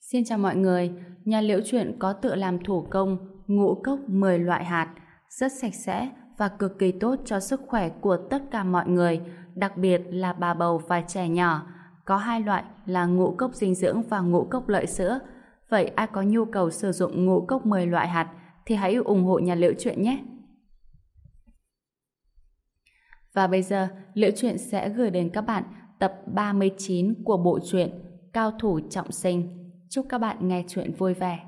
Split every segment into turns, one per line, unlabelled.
Xin chào mọi người, nhà Liễu Chuyện có tự làm thủ công ngũ cốc 10 loại hạt, rất sạch sẽ và cực kỳ tốt cho sức khỏe của tất cả mọi người, đặc biệt là bà bầu và trẻ nhỏ. Có hai loại là ngũ cốc dinh dưỡng và ngũ cốc lợi sữa. Vậy ai có nhu cầu sử dụng ngũ cốc 10 loại hạt thì hãy ủng hộ nhà Liễu Chuyện nhé. Và bây giờ, Liễu Chuyện sẽ gửi đến các bạn tập 39 của bộ truyện Cao thủ trọng sinh. Chúc các bạn nghe chuyện vui vẻ.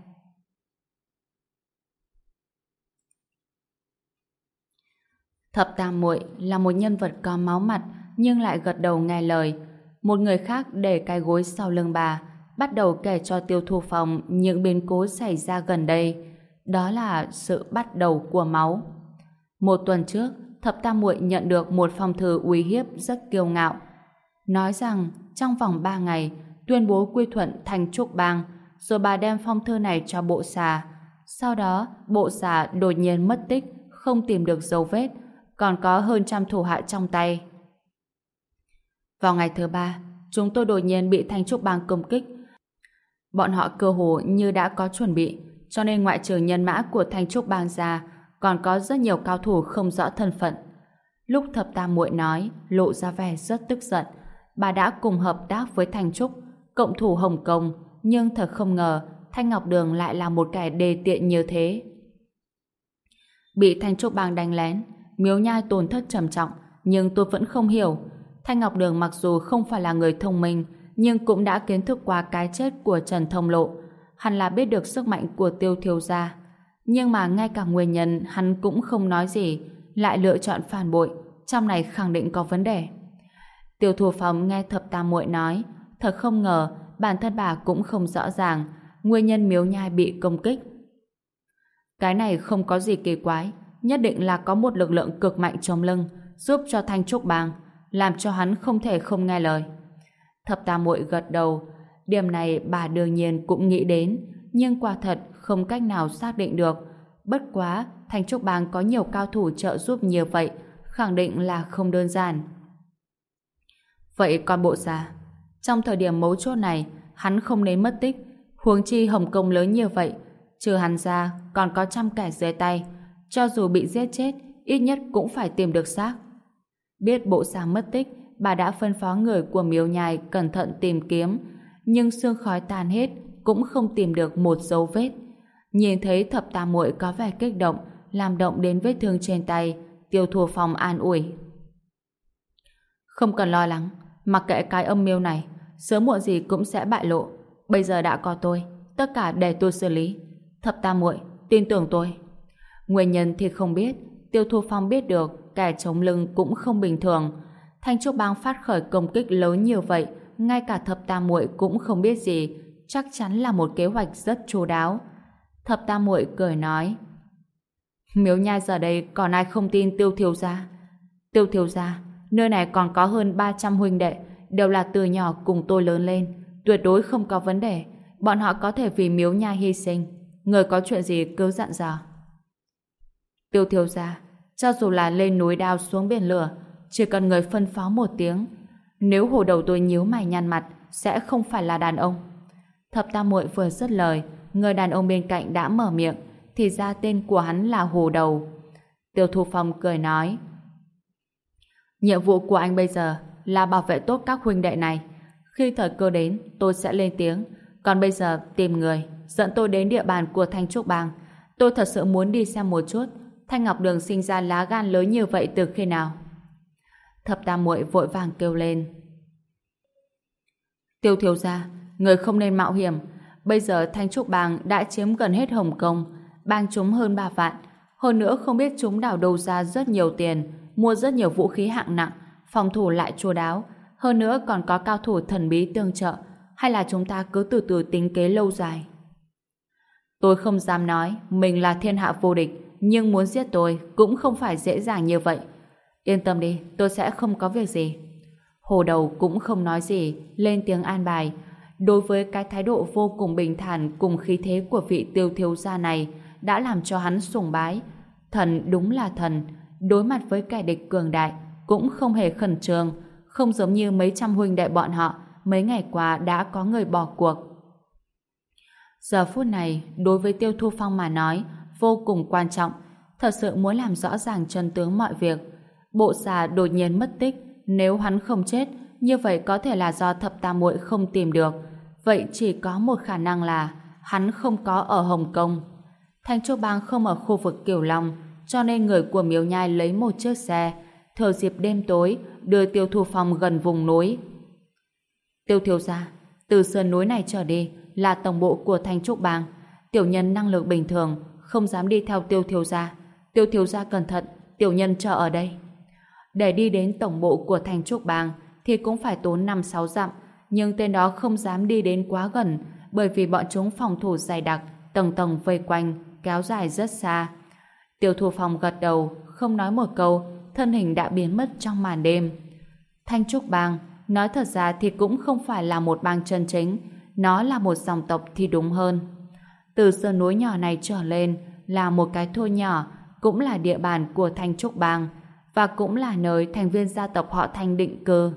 Thập Tam Muội là một nhân vật có máu mặt nhưng lại gật đầu nghe lời. Một người khác để cái gối sau lưng bà, bắt đầu kể cho Tiêu Thu Phong những biến cố xảy ra gần đây. Đó là sự bắt đầu của máu. Một tuần trước, Thập Tam Muội nhận được một phong thư uy hiếp rất kiêu ngạo. Nói rằng trong vòng 3 ngày tuyên bố quy thuận thành Trúc Bang, rồi bà đem phong thư này cho bộ xà. Sau đó, bộ xà đột nhiên mất tích, không tìm được dấu vết, còn có hơn 100 thủ hạ trong tay. Vào ngày thứ 3, chúng tôi đột nhiên bị Thanh Trúc Bang công kích. Bọn họ cơ hồ như đã có chuẩn bị, cho nên ngoại trừ nhân mã của Thanh Trúc Bang ra, còn có rất nhiều cao thủ không rõ thân phận. Lúc Thập Tam Muội nói, lộ ra vẻ rất tức giận. Bà đã cùng hợp tác với Thanh Trúc, cộng thủ Hồng Kông, nhưng thật không ngờ Thanh Ngọc Đường lại là một kẻ đê tiện như thế. Bị Thanh Trúc Bang đánh lén, Miếu Nhai tổn thất trầm trọng, nhưng tôi vẫn không hiểu. Thanh Ngọc Đường mặc dù không phải là người thông minh, nhưng cũng đã kiến thức qua cái chết của Trần Thông Lộ, hẳn là biết được sức mạnh của Tiêu thiếu gia. Nhưng mà ngay cả nguyên nhân hắn cũng không nói gì, lại lựa chọn phản bội, trong này khẳng định có vấn đề. Tiêu Thu Phong nghe Thập Tam Muội nói, thật không ngờ bản thân bà cũng không rõ ràng nguyên nhân Miếu Nhai bị công kích. Cái này không có gì kỳ quái, nhất định là có một lực lượng cực mạnh chống lưng giúp cho Thanh Trúc Bang, làm cho hắn không thể không nghe lời. Thập Tam Muội gật đầu, điểm này bà đương nhiên cũng nghĩ đến, nhưng quả thật không cách nào xác định được. Bất quá, Thanh Trúc Bang có nhiều cao thủ trợ giúp như vậy, khẳng định là không đơn giản. Vậy còn bộ xà, trong thời điểm mấu chốt này, hắn không đến mất tích, huống chi Hồng Kông lớn như vậy, trừ hắn ra còn có 100 kẻ dưới tay, cho dù bị giết chết, ít nhất cũng phải tìm được xác. Biết bộ xà mất tích, bà đã phân phó người của Miếu Nhai cẩn thận tìm kiếm, nhưng sương khói tan hết, cũng không tìm được một dấu vết. Nhìn thấy Thập Tam Muội có vẻ kích động, làm động đến vết thương trên tay, Tiêu Thu Phong an ủi. Không cần lo lắng, mặc kệ cái âm mưu này, sớm muộn gì cũng sẽ bại lộ. Bây giờ đã có tôi, tất cả để tôi xử lý. Thập Tam Muội, tin tưởng tôi. Nguyên nhân thì không biết, Tiêu Thu Phong biết được kẻ chống lưng cũng không bình thường. Thanh Trúc Bang phát khởi công kích lớn như vậy, ngay cả Thập Tam Muội cũng không biết gì, chắc chắn là một kế hoạch rất chu đáo. Thập Tam Muội cười nói, Miếu Nhai giờ đây còn ai không tin Tiêu thiếu gia? Tiêu thiếu gia, nơi này còn có hơn 300 huynh đệ, đều là từ nhỏ cùng tôi lớn lên, tuyệt đối không có vấn đề. Bọn họ có thể vì Miếu Nhai hy sinh. Người có chuyện gì cứ dặn dò. Tiêu thiếu gia, cho dù là lên núi đao xuống biển lửa, chỉ cần người phân phó một tiếng, nếu hồ đầu tôi nhíu mày nhăn mặt, sẽ không phải là đàn ông. Thập Tam Muội vừa dứt lời, người đàn ông bên cạnh đã mở miệng, thì ra tên của hắn là Hồ Đầu. Tiêu Thu Phong cười nói, nhiệm vụ của anh bây giờ là bảo vệ tốt các huynh đệ này. Khi thời cơ đến, tôi sẽ lên tiếng. Còn bây giờ tìm người, dẫn tôi đến địa bàn của Thanh Trúc Bang. Tôi thật sự muốn đi xem một chút, Thanh Ngọc Đường sinh ra lá gan lớn như vậy từ khi nào? Thập Tam Muội vội vàng kêu lên. Tiêu thiếu gia, người không nên mạo hiểm. Bây giờ Thanh Trúc Bang đã chiếm gần hết Hồng Kông, bang chúng hơn 3 vạn. Hơn nữa không biết chúng đào đâu ra rất nhiều tiền, mua rất nhiều vũ khí hạng nặng, phòng thủ lại chu đáo. Hơn nữa còn có cao thủ thần bí tương trợ. Hay là chúng ta cứ từ từ tính kế lâu dài? Tôi không dám nói mình là thiên hạ vô địch, nhưng muốn giết tôi cũng không phải dễ dàng như vậy. Yên tâm đi, tôi sẽ không có việc gì. Hồ Đầu cũng không nói gì, lên tiếng an bài. Đối với cái thái độ vô cùng bình thản cùng khí thế của vị Tiêu thiếu gia này đã làm cho hắn sùng bái. Thần đúng là thần, đối mặt với kẻ địch cường đại cũng không hề khẩn trương, không giống như mấy trăm huynh đệ bọn họ mấy ngày qua đã có người bỏ cuộc. Giờ phút này, đối với Tiêu Thu Phong mà nói, vô cùng quan trọng, thật sự muốn làm rõ ràng chân tướng mọi việc. Bộ xà đột nhiên mất tích, nếu hắn không chết, như vậy có thể là do Thập Tam Muội không tìm được. Vậy chỉ có một khả năng là hắn không có ở Hồng Kông. Thanh Trúc Bang không ở khu vực Cửu Long, cho nên người của Miếu Nhai lấy một chiếc xe, thừa dịp đêm tối, đưa Tiêu Thu Phong gần vùng núi. Tiêu thiếu gia, từ sườn núi này trở đi là tổng bộ của Thanh Trúc Bang. Tiểu nhân năng lực bình thường, không dám đi theo Tiêu thiếu gia. Tiêu thiếu gia cẩn thận, tiểu nhân chờ ở đây. Để đi đến tổng bộ của Thanh Trúc Bang thì cũng phải tốn 5-6 dặm, nhưng tên đó không dám đi đến quá gần, bởi vì bọn chúng phòng thủ dày đặc, tầng tầng vây quanh, kéo dài rất xa. Tiêu Thu Phong gật đầu, không nói một câu, thân hình đã biến mất trong màn đêm. Thanh Trúc Bang, nói thật ra thì cũng không phải là một bang chân chính, nó là một dòng tộc thì đúng hơn. Từ sườn núi nhỏ này trở lên là một cái thôn nhỏ, cũng là địa bàn của Thanh Trúc Bang, và cũng là nơi thành viên gia tộc họ Thanh định cư.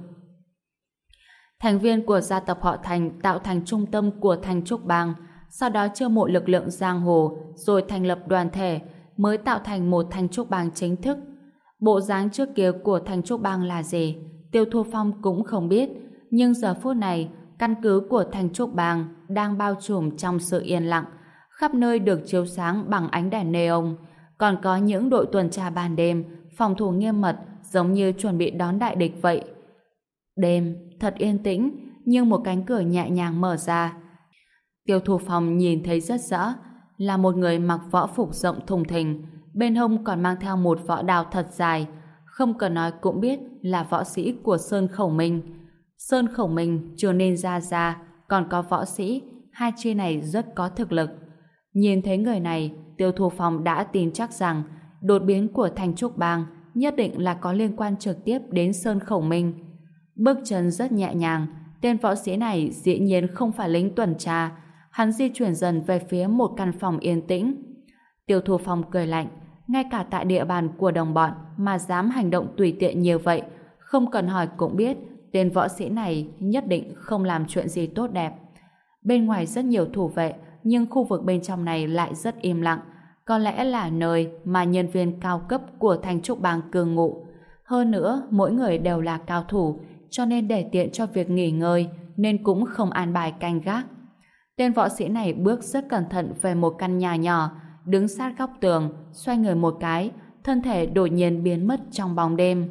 Thành viên của gia tộc họ Thành tạo thành trung tâm của Thanh Trúc Bang, sau đó chiêu mộ lực lượng giang hồ, rồi thành lập đoàn thể, mới tạo thành một Thanh Trúc Bang chính thức. Bộ dáng trước kia của Thanh Trúc Bang là gì, Tiêu Thu Phong cũng không biết, nhưng giờ phút này, căn cứ của Thanh Trúc Bang đang bao trùm trong sự yên lặng, khắp nơi được chiếu sáng bằng ánh đèn neon, còn có những đội tuần tra ban đêm, phòng thủ nghiêm mật, giống như chuẩn bị đón đại địch vậy. Đêm thật yên tĩnh, nhưng một cánh cửa nhẹ nhàng mở ra. Tiêu Thu Phong nhìn thấy rất rõ, là một người mặc võ phục rộng thùng thình, bên hông còn mang theo một võ đao thật dài, không cần nói cũng biết là võ sĩ của Sơn Khẩu Minh. Sơn Khẩu Minh chưa nên ra, còn có võ sĩ, hai chi này rất có thực lực. Nhìn thấy người này, Tiêu Thu Phong đã tin chắc rằng đột biến của Thanh Trúc Bang nhất định là có liên quan trực tiếp đến Sơn Khẩu Minh. Bước chân rất nhẹ nhàng, tên võ sĩ này dĩ nhiên không phải lính tuần tra, hắn di chuyển dần về phía một căn phòng yên tĩnh. Tiêu Thu Phong cười lạnh, ngay cả tại địa bàn của đồng bọn mà dám hành động tùy tiện như vậy, không cần hỏi cũng biết tên võ sĩ này nhất định không làm chuyện gì tốt đẹp. Bên ngoài rất nhiều thủ vệ, nhưng khu vực bên trong này lại rất im lặng, có lẽ là nơi mà nhân viên cao cấp của Thanh Trúc Bang cư ngụ. Hơn nữa, mỗi người đều là cao thủ, cho nên để tiện cho việc nghỉ ngơi, nên cũng không an bài canh gác. Tên võ sĩ này bước rất cẩn thận về một căn nhà nhỏ, đứng sát góc tường, xoay người một cái, thân thể đột nhiên biến mất trong bóng đêm.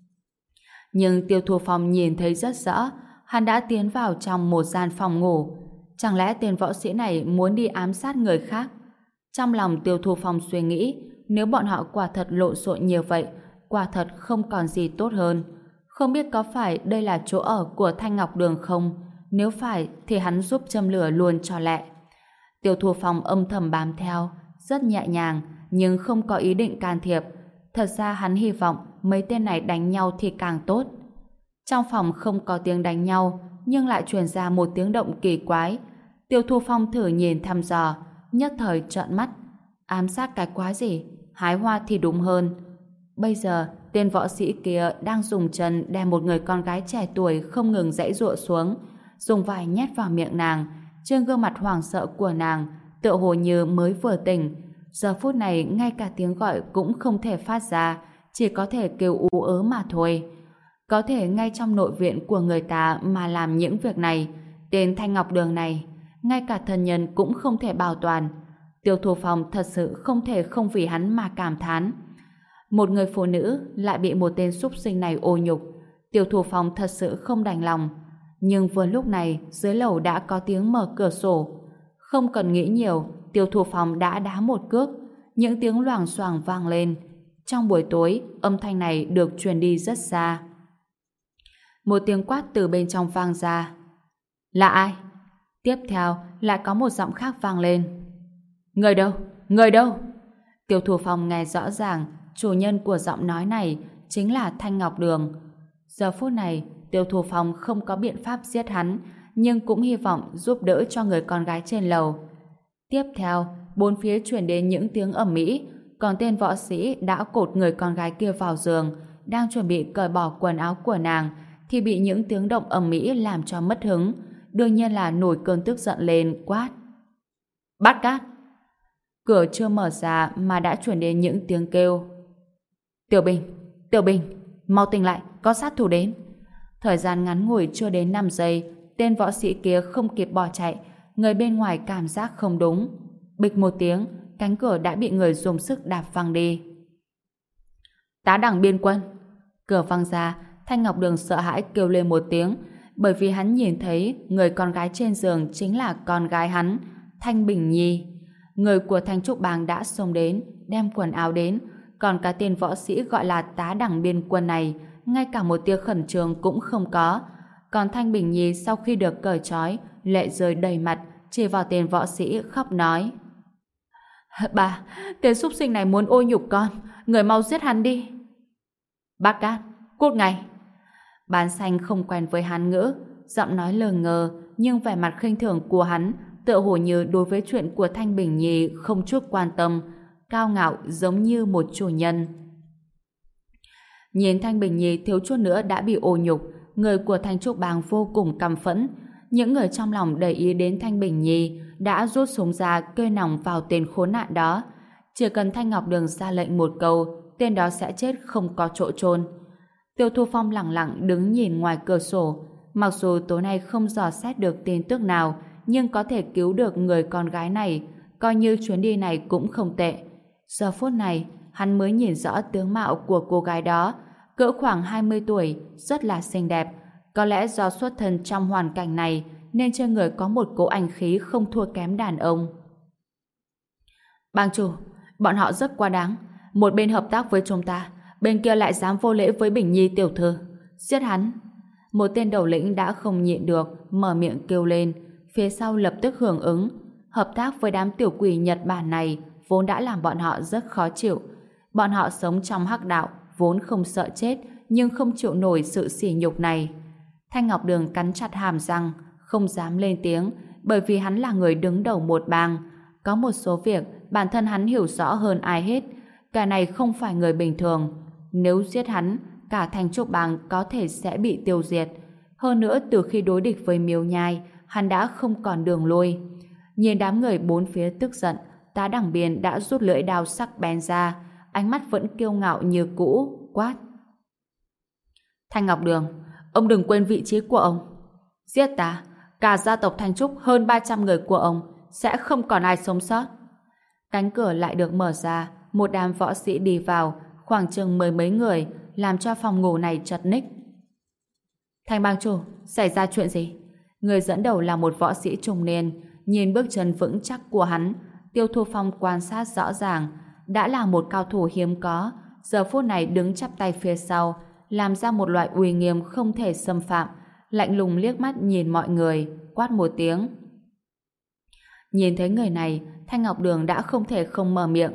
Nhưng Tiêu Thu Phong nhìn thấy rất rõ, hắn đã tiến vào trong một gian phòng ngủ. Chẳng lẽ tên võ sĩ này muốn đi ám sát người khác? Trong lòng Tiêu Thu Phong suy nghĩ, nếu bọn họ quả thật lộn xộn như vậy, quả thật không còn gì tốt hơn. Không biết có phải đây là chỗ ở của Thanh Ngọc Đường không? Nếu phải thì hắn giúp châm lửa luôn cho lẹ. Tiêu Thu Phong âm thầm bám theo, rất nhẹ nhàng, nhưng không có ý định can thiệp. Thật ra hắn hy vọng mấy tên này đánh nhau thì càng tốt. Trong phòng không có tiếng đánh nhau, nhưng lại truyền ra một tiếng động kỳ quái. Tiêu Thu Phong thử nhìn thăm dò, nhất thời trợn mắt. Ám sát cái quái gì? Hái hoa thì đúng hơn. Bây giờ, tên võ sĩ kia đang dùng chân đem một người con gái trẻ tuổi không ngừng giãy giụa xuống, dùng vải nhét vào miệng nàng. Trên gương mặt hoảng sợ của nàng, tựa hồ như mới vừa tỉnh. Giờ phút này ngay cả tiếng gọi cũng không thể phát ra, chỉ có thể kêu ú ớ mà thôi. Có thể ngay trong nội viện của người ta mà làm những việc này, tên Thanh Ngọc Đường này, ngay cả thân nhân cũng không thể bảo toàn. Tiêu Thu Phong thật sự không thể không vì hắn mà cảm thán. Một người phụ nữ lại bị một tên súc sinh này ô nhục, Tiêu Thu Phong thật sự không đành lòng. Nhưng vừa lúc này dưới lầu đã có tiếng mở cửa sổ. Không cần nghĩ nhiều, Tiêu Thu Phong đã đá một cước, những tiếng loảng xoảng vang lên. Trong buổi tối, âm thanh này được truyền đi rất xa. Một tiếng quát từ bên trong vang ra. Là ai? Tiếp theo lại có một giọng khác vang lên. Người đâu? Người đâu? Tiêu Thu Phong nghe rõ ràng chủ nhân của giọng nói này chính là Thanh Ngọc Đường. Giờ phút này Tiêu Thu Phong không có biện pháp giết hắn, nhưng cũng hy vọng giúp đỡ cho người con gái trên lầu. Tiếp theo, bốn phía truyền đến những tiếng ầm ĩ, còn tên võ sĩ đã cột người con gái kia vào giường, đang chuẩn bị cởi bỏ quần áo của nàng, thì bị những tiếng động ầm ĩ làm cho mất hứng, đương nhiên là nổi cơn tức giận lên, quát. Bát Cát. Cửa chưa mở ra mà đã truyền đến những tiếng kêu. Tiểu Bình, mau tỉnh lại, có sát thủ đến. Thời gian ngắn ngủi chưa đến 5 giây, tên võ sĩ kia không kịp bỏ chạy, người bên ngoài cảm giác không đúng. Bịch một tiếng, cánh cửa đã bị người dùng sức đạp văng đi. Tá đẳng biên quân. Cửa văng ra, Thanh Ngọc Đường sợ hãi kêu lên một tiếng, bởi vì hắn nhìn thấy người con gái trên giường chính là con gái hắn, Thanh Bình Nhi. Người của Thanh Trúc Bang đã xông đến, đem quần áo đến, còn cả tên võ sĩ gọi là tá đẳng biên quân này, ngay cả một tia khẩn trương cũng không có. Còn Thanh Bình Nhi sau khi được cởi trói, lệ rơi đầy mặt, chỉ vào tên võ sĩ khóc nói: Bà, tên súc sinh này muốn ô nhục con, người mau giết hắn đi. Bát Cát, cút ngay. Bán xanh không quen với Hán ngữ, giọng nói lờ ngờ, nhưng vẻ mặt khinh thường của hắn tựa hồ như đối với chuyện của Thanh Bình Nhi không chút quan tâm, cao ngạo giống như một chủ nhân. Nhìn Thanh Bình Nhi thiếu chút nữa đã bị ô nhục, người của Thanh Trúc Bang vô cùng căm phẫn. Những người trong lòng để ý đến Thanh Bình Nhi đã rút súng ra kê nòng vào tên khốn nạn đó. Chỉ cần Thanh Ngọc Đường ra lệnh một câu, tên đó sẽ chết không có chỗ chôn. Tiêu Thu Phong lặng lặng đứng nhìn ngoài cửa sổ. Mặc dù tối nay không dò xét được tin tức nào, nhưng có thể cứu được người con gái này, coi như chuyến đi này cũng không tệ. Giờ phút này, hắn mới nhìn rõ tướng mạo của cô gái đó, cỡ khoảng 20 tuổi, rất là xinh đẹp. Có lẽ do xuất thân trong hoàn cảnh này, nên trên người có một cỗ anh khí không thua kém đàn ông. Bang chủ, bọn họ rất quá đáng. Một bên hợp tác với chúng ta, bên kia lại dám vô lễ với Bình Nhi tiểu thư. Giết hắn. Một tên đầu lĩnh đã không nhịn được, mở miệng kêu lên. Phía sau lập tức hưởng ứng. Hợp tác với đám tiểu quỷ Nhật Bản này vốn đã làm bọn họ rất khó chịu. Bọn họ sống trong hắc đạo, vốn không sợ chết, nhưng không chịu nổi sự sỉ nhục này. Thanh Ngọc Đường cắn chặt hàm răng, không dám lên tiếng, bởi vì hắn là người đứng đầu một bang. Có một số việc bản thân hắn hiểu rõ hơn ai hết. Cả này không phải người bình thường. Nếu giết hắn, cả Thanh Trúc Bang có thể sẽ bị tiêu diệt. Hơn nữa, từ khi đối địch với Miêu Nhai, hắn đã không còn đường lui. Nhìn đám người bốn phía tức giận, Tá Đẳng Biên đã rút lưỡi đao sắc bén ra, ánh mắt vẫn kiêu ngạo như cũ, quát: Thanh Ngọc Đường, ông đừng quên vị trí của ông. Giết ta, cả gia tộc Thanh Trúc hơn 300 người của ông sẽ không còn ai sống sót. Cánh cửa lại được mở ra, một đám võ sĩ đi vào, khoảng chừng 10 mấy người, làm cho phòng ngủ này chật ních. Thanh bang chủ, xảy ra chuyện gì? Người dẫn đầu là một võ sĩ trung niên, nhìn bước chân vững chắc của hắn, Tiêu Thu Phong quan sát rõ ràng, đã là một cao thủ hiếm có, giờ phút này đứng chắp tay phía sau, làm ra một loại uy nghiêm không thể xâm phạm, lạnh lùng liếc mắt nhìn mọi người, quát một tiếng. Nhìn thấy người này, Thanh Ngọc Đường đã không thể không mở miệng.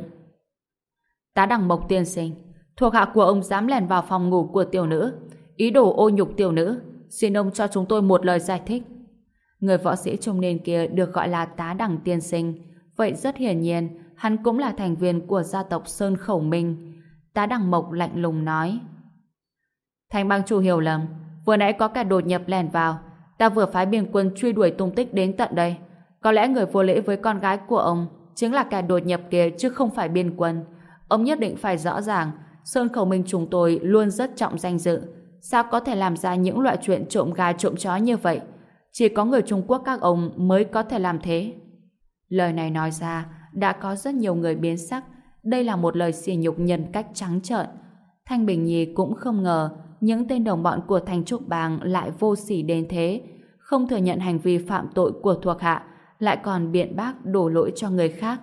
Tá Đẳng Mộc tiên sinh, thuộc hạ của ông dám lẻn vào phòng ngủ của tiểu nữ, ý đồ ô nhục tiểu nữ, xin ông cho chúng tôi một lời giải thích. Người võ sĩ trung niên kia được gọi là Tá Đẳng tiên sinh, vậy rất hiển nhiên hắn cũng là thành viên của gia tộc Sơn Khẩu Minh. Tá Đẳng Mộc lạnh lùng nói: Thanh bang chủ hiểu lầm, vừa nãy có kẻ đột nhập lẻn vào, ta vừa phái biên quân truy đuổi tung tích đến tận đây. Có lẽ người vô lễ với con gái của ông chính là kẻ đột nhập kia chứ không phải biên quân. Ông nhất định phải rõ ràng, Sơn Khẩu Minh chúng tôi luôn rất trọng danh dự, sao có thể làm ra những loại chuyện trộm gà trộm chó như vậy? Chỉ có người Trung Quốc các ông mới có thể làm thế. Lời này nói ra, đã có rất nhiều người biến sắc. Đây là một lời sỉ nhục nhân cách trắng trợn. Thanh Bình Nhi cũng không ngờ những tên đồng bọn của Thanh Trúc Bang lại vô sỉ đến thế, không thừa nhận hành vi phạm tội của thuộc hạ, lại còn biện bác đổ lỗi cho người khác.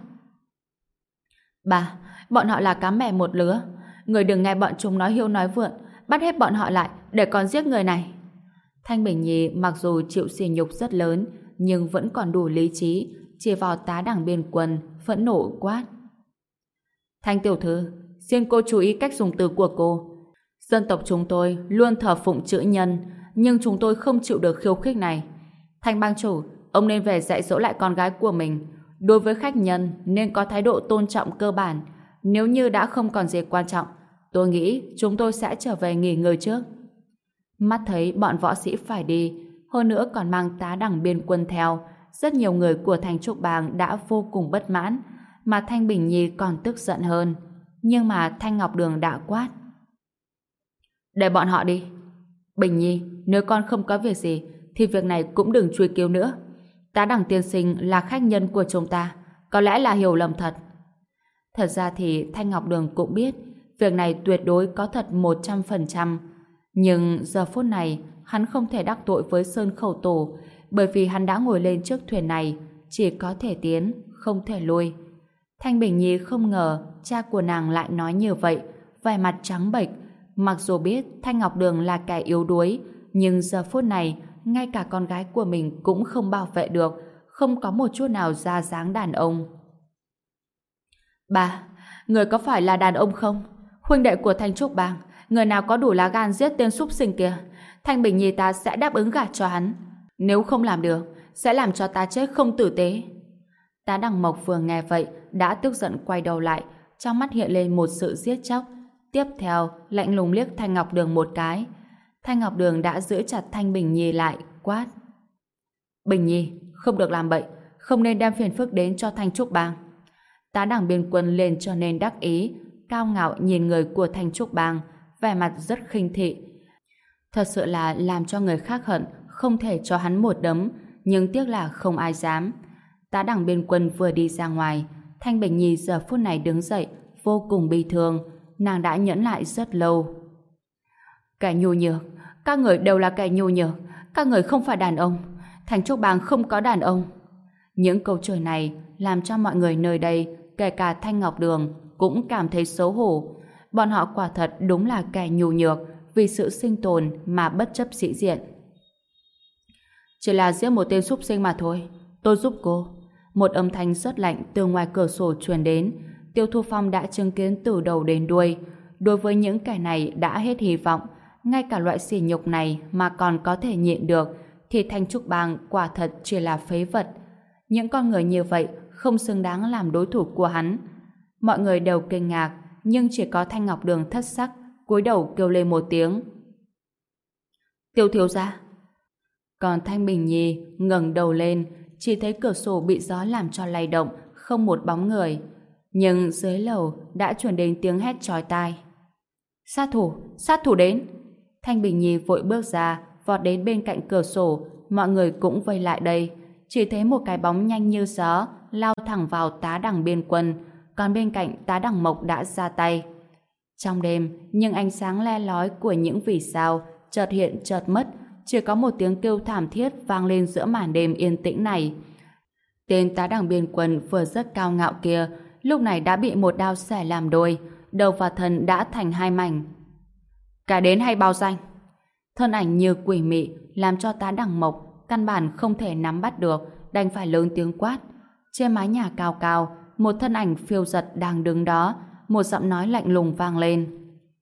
Bà, bọn họ là cá mẹ một lứa, người đừng nghe bọn chúng nói hiêu nói vượn, bắt hết bọn họ lại để còn giết người này. Thanh Bình Nhi mặc dù chịu sỉ nhục rất lớn, nhưng vẫn còn đủ lý trí, chỉ vào Tá Đẳng biên quân, phẫn nộ quát: Thanh tiểu thư, xin cô chú ý cách dùng từ của cô. Dân tộc chúng tôi luôn thờ phụng chữ nhân, nhưng chúng tôi không chịu được khiêu khích này. Thanh bang chủ, ông nên về dạy dỗ lại con gái của mình. Đối với khách nhân nên có thái độ tôn trọng cơ bản. Nếu như đã không còn gì quan trọng, tôi nghĩ chúng tôi sẽ trở về nghỉ ngơi trước. Mắt thấy bọn võ sĩ phải đi, hơn nữa còn mang Tá Đẳng biên quân theo, rất nhiều người của Thanh Trúc Bang đã vô cùng bất mãn, mà Thanh Bình Nhi còn tức giận hơn. Nhưng mà Thanh Ngọc Đường đã quát: để bọn họ đi. Bình Nhi, nếu con không có việc gì thì việc này cũng đừng truy cứu nữa. Tá Đẳng tiên sinh là khách nhân của chúng ta, có lẽ là hiểu lầm thật. Thật ra thì Thanh Ngọc Đường cũng biết việc này tuyệt đối có thật 100%, nhưng giờ phút này hắn không thể đắc tội với Sơn Khẩu Tổ, bởi vì hắn đã ngồi lên chiếc thuyền này, chỉ có thể tiến, không thể lui. Thanh Bình Nhi không ngờ cha của nàng lại nói như vậy, vẻ mặt trắng bệch. Mặc dù biết Thanh Ngọc Đường là kẻ yếu đuối, nhưng giờ phút này ngay cả con gái của mình cũng không bảo vệ được, không có một chút nào ra dáng đàn ông. Bà, người có phải là đàn ông không? Huynh đệ của Thanh Trúc Bang, người nào có đủ lá gan giết tên súc sinh kia, Thanh Bình Nhi ta sẽ đáp ứng gả cho hắn. Nếu không làm được, sẽ làm cho ta chết không tử tế. Tá Đằng Mộc vừa nghe vậy đã tức giận quay đầu lại, trong mắt hiện lên một sự giết chóc. Tiếp theo lạnh lùng liếc Thanh Ngọc Đường một cái. Thanh Ngọc Đường đã giữ chặt Thanh Bình Nhi lại, quát: Bình Nhi, không được làm bậy, không nên đem phiền phức đến cho Thanh Trúc Bang. Tá Đẳng Biên Quân lên cho nên đắc ý, cao ngạo nhìn người của Thanh Trúc Bang, vẻ mặt rất khinh thị. Thật sự là làm cho người khác hận, không thể cho hắn một đấm, nhưng tiếc là không ai dám. Tá Đẳng Biên Quân vừa đi ra ngoài, Thanh Bình Nhi giờ phút này đứng dậy, vô cùng bi thương. Nàng đã nhẫn lại rất lâu. Kẻ nhu nhược, các người đều là kẻ nhu nhược, các người không phải đàn ông, Thanh Trúc Bang không có đàn ông. Những câu chửi này làm cho mọi người nơi đây, kể cả Thanh Ngọc Đường, cũng cảm thấy xấu hổ. Bọn họ quả thật đúng là kẻ nhu nhược, vì sự sinh tồn mà bất chấp sĩ diện. Chỉ là giết một tên súc sinh mà thôi, tôi giúp cô. Một âm thanh rất lạnh từ ngoài cửa sổ truyền đến. Tiêu Thu Phong đã chứng kiến từ đầu đến đuôi. Đối với những kẻ này đã hết hy vọng, ngay cả loại sỉ nhục này mà còn có thể nhịn được, thì Thanh Trúc Bang quả thật chỉ là phế vật. Những con người như vậy không xứng đáng làm đối thủ của hắn. Mọi người đều kinh ngạc, nhưng chỉ có Thanh Ngọc Đường thất sắc, cúi đầu kêu lên một tiếng: Tiêu thiếu gia. Còn Thanh Bình Nhi ngẩng đầu lên, chỉ thấy cửa sổ bị gió làm cho lay động, không một bóng người. Nhưng dưới lầu đã truyền đến tiếng hét chói tai: sát thủ đến! Thanh Bình Nhi vội bước ra, vọt đến bên cạnh cửa sổ. Mọi người cũng vây lại đây. Chỉ thấy một cái bóng nhanh như gió lao thẳng vào Tá Đẳng Biên Quân, còn bên cạnh Tá Đẳng Mộc đã ra tay. Trong đêm, những ánh sáng le lói của những vì sao chợt hiện chợt mất, chỉ có một tiếng kêu thảm thiết vang lên giữa màn đêm yên tĩnh này. Tên Tá Đẳng Biên Quân vừa rất cao ngạo kia lúc này đã bị một đao xẻ làm đôi, đầu và thân đã thành hai mảnh. Cả đến hay bao danh? Thân ảnh như quỷ mị làm cho Tá Đẳng Mộc căn bản không thể nắm bắt được, đành phải lớn tiếng quát. Trên mái nhà cao cao, một thân ảnh phiêu giật đang đứng đó, một giọng nói lạnh lùng vang lên.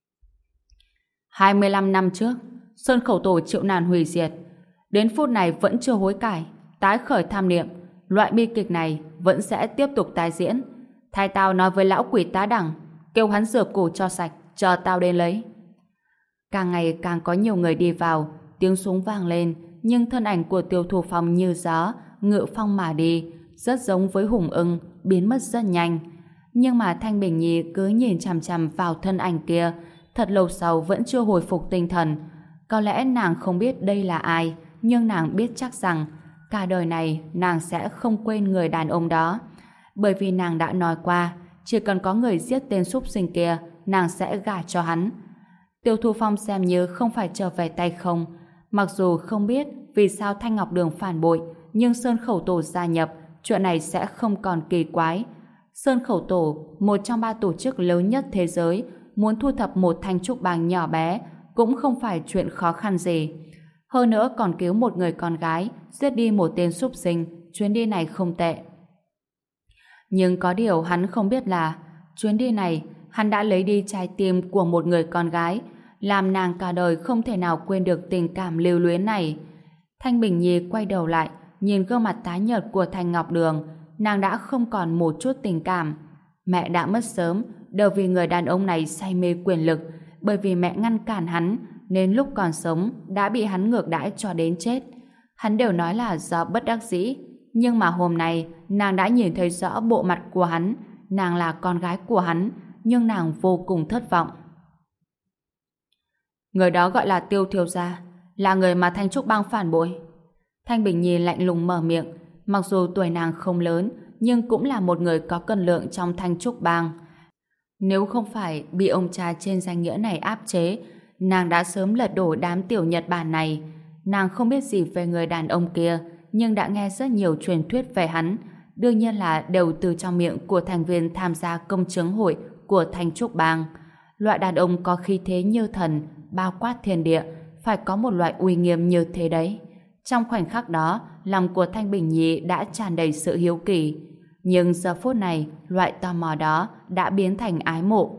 25 năm trước, Sơn Khẩu Tổ chịu nạn hủy diệt, đến phút này vẫn chưa hối cải, tái khởi tham niệm, loại bi kịch này vẫn sẽ tiếp tục tái diễn. Thay tao nói với lão quỷ Tá Đẳng, kêu hắn rửa củ cho sạch, chờ tao đến lấy. Càng ngày càng có nhiều người đi vào, tiếng súng vang lên, nhưng thân ảnh của Tiêu Thu Phong như gió, ngự phong mà đi, rất giống với hùng ưng, biến mất rất nhanh. Nhưng mà Thanh Bình Nhi cứ nhìn chằm chằm vào thân ảnh kia, thật lâu sau vẫn chưa hồi phục tinh thần. Có lẽ nàng không biết đây là ai, nhưng nàng biết chắc rằng cả đời này nàng sẽ không quên người đàn ông đó. Bởi vì nàng đã nói qua, chỉ cần có người giết tên súc sinh kia, nàng sẽ gả cho hắn. Tiêu Thu Phong xem như không phải trở về tay không. Mặc dù không biết vì sao Thanh Ngọc Đường phản bội, nhưng Sơn Khẩu Tổ gia nhập, chuyện này sẽ không còn kỳ quái. Sơn Khẩu Tổ, một trong 3 tổ chức lớn nhất thế giới, muốn thu thập một Thanh Trúc Bang nhỏ bé cũng không phải chuyện khó khăn gì. Hơn nữa còn cứu một người con gái, giết đi một tên súc sinh, chuyến đi này không tệ. Nhưng có điều hắn không biết là chuyến đi này hắn đã lấy đi trái tim của một người con gái, làm nàng cả đời không thể nào quên được tình cảm lưu luyến này. Thanh Bình Nhi quay đầu lại, nhìn gương mặt tái nhợt của Thanh Ngọc Đường, nàng đã không còn một chút tình cảm. Mẹ đã mất sớm, đều vì người đàn ông này say mê quyền lực, bởi vì mẹ ngăn cản hắn, nên lúc còn sống đã bị hắn ngược đãi cho đến chết. Hắn đều nói là do bất đắc dĩ, nhưng mà hôm nay nàng đã nhìn thấy rõ bộ mặt của hắn. Nàng là con gái của hắn, nhưng nàng vô cùng thất vọng. Người đó gọi là Tiêu thiếu gia, là người mà Thanh Trúc Bang phản bội. Thanh Bình Nhi lạnh lùng mở miệng. Mặc dù tuổi nàng không lớn, nhưng cũng là một người có cân lượng trong Thanh Trúc Bang. Nếu không phải bị ông cha trên danh nghĩa này áp chế, nàng đã sớm lật đổ đám tiểu Nhật Bản này. Nàng không biết gì về người đàn ông kia, nhưng đã nghe rất nhiều truyền thuyết về hắn. Đương nhiên là đều từ trong miệng của thành viên tham gia công chứng hội của Thanh Trúc Bang. Loại đàn ông có khí thế như thần, bao quát thiên địa, phải có một loại uy nghiêm như thế đấy. Trong khoảnh khắc đó, lòng của Thanh Bình Nhi đã tràn đầy sự hiếu kỳ. Nhưng giờ phút này, loại tò mò đó đã biến thành ái mộ.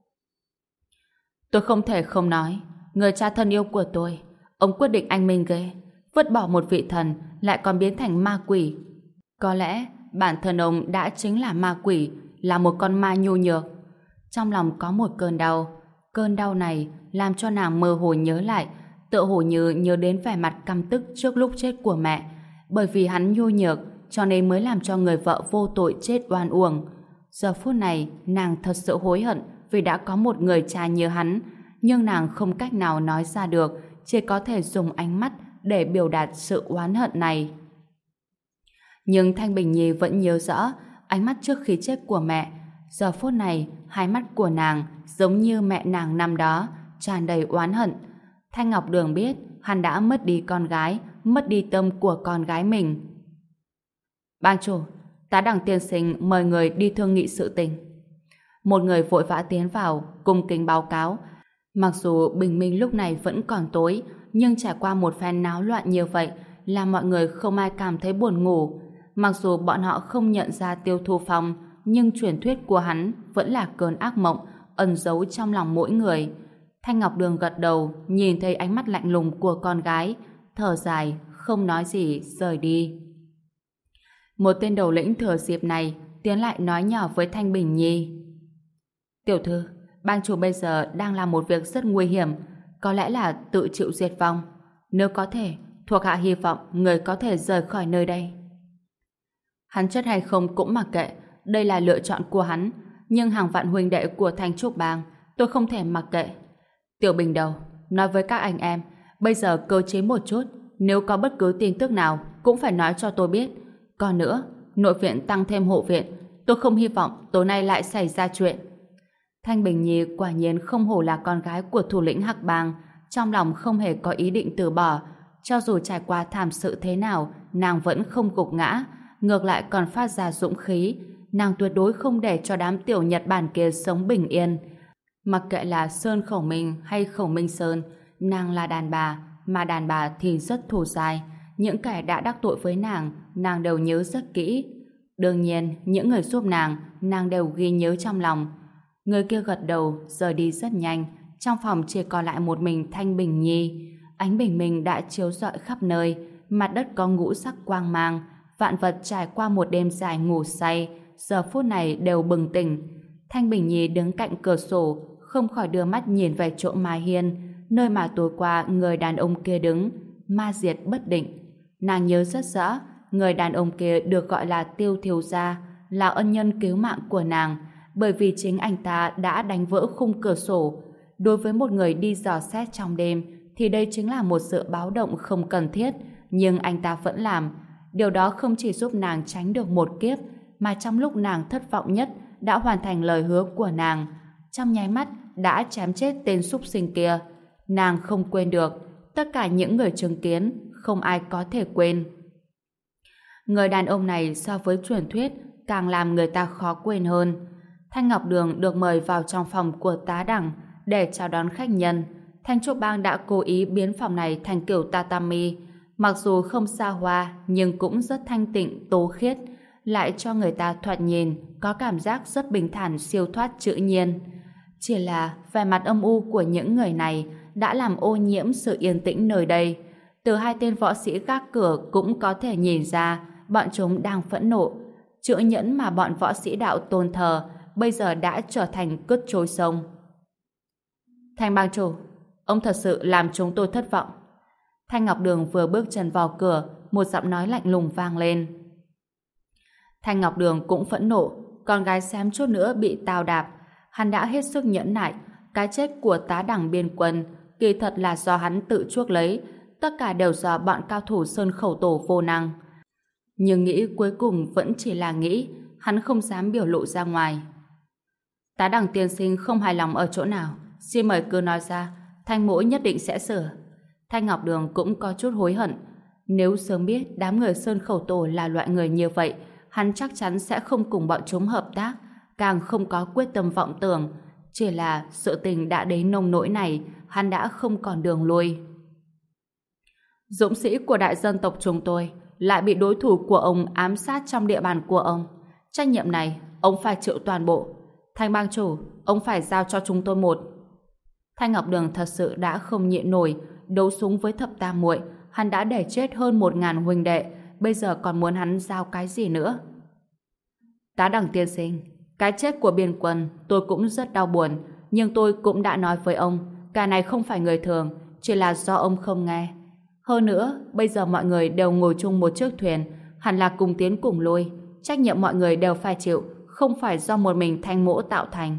Tôi không thể không nói, người cha thân yêu của tôi, ông quyết định anh minh ghê, vứt bỏ một vị thần lại còn biến thành ma quỷ. Có lẽ bản thân ông đã chính là ma quỷ, là một con ma nhu nhược. Trong lòng có một cơn đau này làm cho nàng mơ hồ nhớ lại, tựa hồ như nhớ đến vẻ mặt căm tức trước lúc chết của mẹ. Bởi vì hắn nhu nhược, cho nên mới làm cho người vợ vô tội chết oan uổng. Giờ phút này, nàng thật sự hối hận vì đã có một người cha như hắn, nhưng nàng không cách nào nói ra được, chỉ có thể dùng ánh mắt để biểu đạt sự oán hận này. Nhưng Thanh Bình Nhi vẫn nhớ rõ ánh mắt trước khi chết của mẹ. Giờ phút này, hai mắt của nàng giống như mẹ nàng năm đó, tràn đầy oán hận. Thanh Ngọc Đường biết hắn đã mất đi con gái, mất đi tâm của con gái mình. Bang chủ, tá đẳng tiên sinh mời người đi thương nghị sự tình. Một người vội vã tiến vào, cung kính báo cáo. Mặc dù bình minh lúc này vẫn còn tối, nhưng trải qua một phen náo loạn như vậy, làm mọi người không ai cảm thấy buồn ngủ. Mặc dù bọn họ không nhận ra Tiêu Thu Phong, nhưng truyền thuyết của hắn vẫn là cơn ác mộng ẩn giấu trong lòng mỗi người. Thanh Ngọc Đường gật đầu, nhìn thấy ánh mắt lạnh lùng của con gái, thở dài, không nói gì, rời đi. Một tên đầu lĩnh thừa dịp này tiến lại nói nhỏ với Thanh Bình Nhi. Tiểu thư, bang chủ bây giờ đang làm một việc rất nguy hiểm, có lẽ là tự chịu diệt vong. Nếu có thể, thuộc hạ hy vọng người có thể rời khỏi nơi đây. Hắn chết hay không cũng mặc kệ, đây là lựa chọn của hắn, nhưng hàng vạn huynh đệ của Thanh Trúc Bang tôi không thể mặc kệ. Tiểu Bình Đầu, nói với các anh em, bây giờ cơ chế một chút, nếu có bất cứ tin tức nào cũng phải nói cho tôi biết. Còn nữa, nội viện tăng thêm hộ viện, tôi không hy vọng tối nay lại xảy ra chuyện. Thanh Bình Nhi quả nhiên không hổ là con gái của thủ lĩnh Hắc Bang, trong lòng không hề có ý định từ bỏ. Cho dù trải qua thảm sự thế nào, nàng vẫn không gục ngã, ngược lại còn phát ra dũng khí. Nàng tuyệt đối không để cho đám tiểu Nhật Bản kia sống bình yên. Mặc kệ là Sơn Khẩu Minh hay Khẩu Minh Sơn, nàng là đàn bà, mà đàn bà thì rất thù dai. Những kẻ đã đắc tội với nàng đều nhớ rất kỹ. Đương nhiên, những người giúp nàng đều ghi nhớ trong lòng. Người kia gật đầu, rời đi rất nhanh. Trong phòng chỉ còn lại một mình Thanh Bình Nhi. Ánh bình minh đã chiếu rọi khắp nơi, mặt đất có ngũ sắc quang mang, vạn vật trải qua một đêm dài ngủ say, giờ phút này đều bừng tỉnh. Thanh Bình Nhi đứng cạnh cửa sổ, không khỏi đưa mắt nhìn về chỗ Mai Hiên, nơi mà tối qua người đàn ông kia đứng, ma diệt bất định. Nàng nhớ rất rõ, người đàn ông kia được gọi là Tiêu thiếu gia, là ân nhân cứu mạng của nàng, bởi vì chính anh ta đã đánh vỡ khung cửa sổ. Đối với một người đi dò xét trong đêm, thì đây chính là một sự báo động không cần thiết, nhưng anh ta vẫn làm. Điều đó không chỉ giúp nàng tránh được một kiếp, mà trong lúc nàng thất vọng nhất đã hoàn thành lời hứa của nàng. Trong nháy mắt đã chém chết tên súc sinh kia. Nàng không quên được, tất cả những người chứng kiến không ai có thể quên. Người đàn ông này so với truyền thuyết càng làm người ta khó quên hơn. Thanh Ngọc Đường được mời vào trong phòng của tá đẳng để chào đón khách nhân. Thanh Trúc Bang đã cố ý biến phòng này thành kiểu tatami, mặc dù không xa hoa nhưng cũng rất thanh tịnh tố khiết, lại cho người ta thoạt nhìn có cảm giác rất bình thản siêu thoát tự nhiên. Chỉ là vẻ mặt âm u của những người này đã làm ô nhiễm sự yên tĩnh nơi đây. Từ hai tên võ sĩ gác cửa cũng có thể nhìn ra bọn chúng đang phẫn nộ. Chữ nhẫn mà bọn võ sĩ đạo tôn thờ bây giờ đã trở thành cứt trôi sông. Thanh bang chủ, ông thật sự làm chúng tôi thất vọng. Thanh Ngọc Đường vừa bước chân vào cửa, một giọng nói lạnh lùng vang lên. Thanh Ngọc Đường cũng phẫn nộ, con gái xém chút nữa bị tào đạp. Hắn đã hết sức nhẫn nại, cái chết của tá đẳng biên quân kỳ thật là do hắn tự chuốc lấy, tất cả đều do bọn cao thủ Sơn Khẩu Tổ vô năng. Nhưng nghĩ cuối cùng vẫn chỉ là nghĩ, hắn không dám biểu lộ ra ngoài. Tá đẳng tiên sinh không hài lòng ở chỗ nào, xin mời cứ nói ra, Thanh mỗ nhất định sẽ sửa. Thanh Ngọc Đường cũng có chút hối hận. Nếu sớm biết đám người Sơn Khẩu Tổ là loại người như vậy, hắn chắc chắn sẽ không cùng bọn chúng hợp tác, càng không có quyết tâm vọng tưởng. Chỉ là sự tình đã đến nông nỗi này, hắn đã không còn đường lui. Dũng sĩ của đại dân tộc chúng tôi lại bị đối thủ của ông ám sát trong địa bàn của ông. Trách nhiệm này, ông phải chịu toàn bộ. Thanh bang chủ, ông phải giao cho chúng tôi một. Thanh Ngọc Đường thật sự đã không nhịn nổi, đấu súng với thập tam muội, hắn đã để chết hơn 1000 huynh đệ, bây giờ còn muốn hắn giao cái gì nữa? Tá đẳng tiên sinh, cái chết của biên quân tôi cũng rất đau buồn, nhưng tôi cũng đã nói với ông, cái này không phải người thường, chỉ là do ông không nghe. Hơn nữa, bây giờ mọi người đều ngồi chung một chiếc thuyền, hẳn là cùng tiến cùng lui, trách nhiệm mọi người đều phải chịu, không phải do một mình Thanh mỗ tạo thành.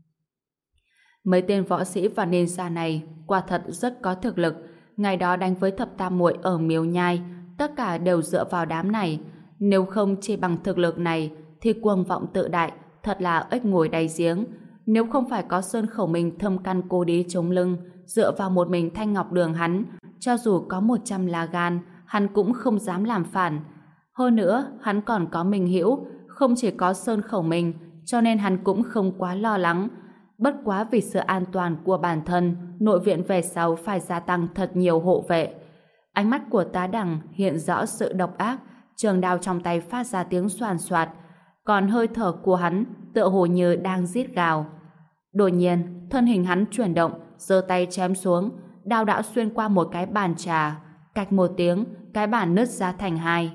Mấy tên võ sĩ và ninja này quả thật rất có thực lực, ngày đó đánh với thập tam muội ở Miếu Nhai, tất cả đều dựa vào đám này. Nếu không chỉ bằng thực lực này, thì cuồng vọng tự đại, thật là ếch ngồi đáy giếng. Nếu không phải có Sơn Khẩu Minh thâm căn cố đế chống lưng, dựa vào một mình Thanh Ngọc Đường hắn, cho dù có 100 lá gan, hắn cũng không dám làm phản. Hơn nữa, hắn còn có Minh Hữu, không chỉ có Sơn Khẩu Minh, cho nên hắn cũng không quá lo lắng. Bất quá vì sự an toàn của bản thân, nội viện về sau phải gia tăng thật nhiều hộ vệ. Ánh mắt của tá đẳng hiện rõ sự độc ác, trường đao trong tay phát ra tiếng xoàn xoạt, còn hơi thở của hắn tựa hồ như đang rít gào. Đột nhiên, thân hình hắn chuyển động, giơ tay chém xuống, đao đã xuyên qua một cái bàn trà, cạch một tiếng, cái bàn nứt ra thành hai.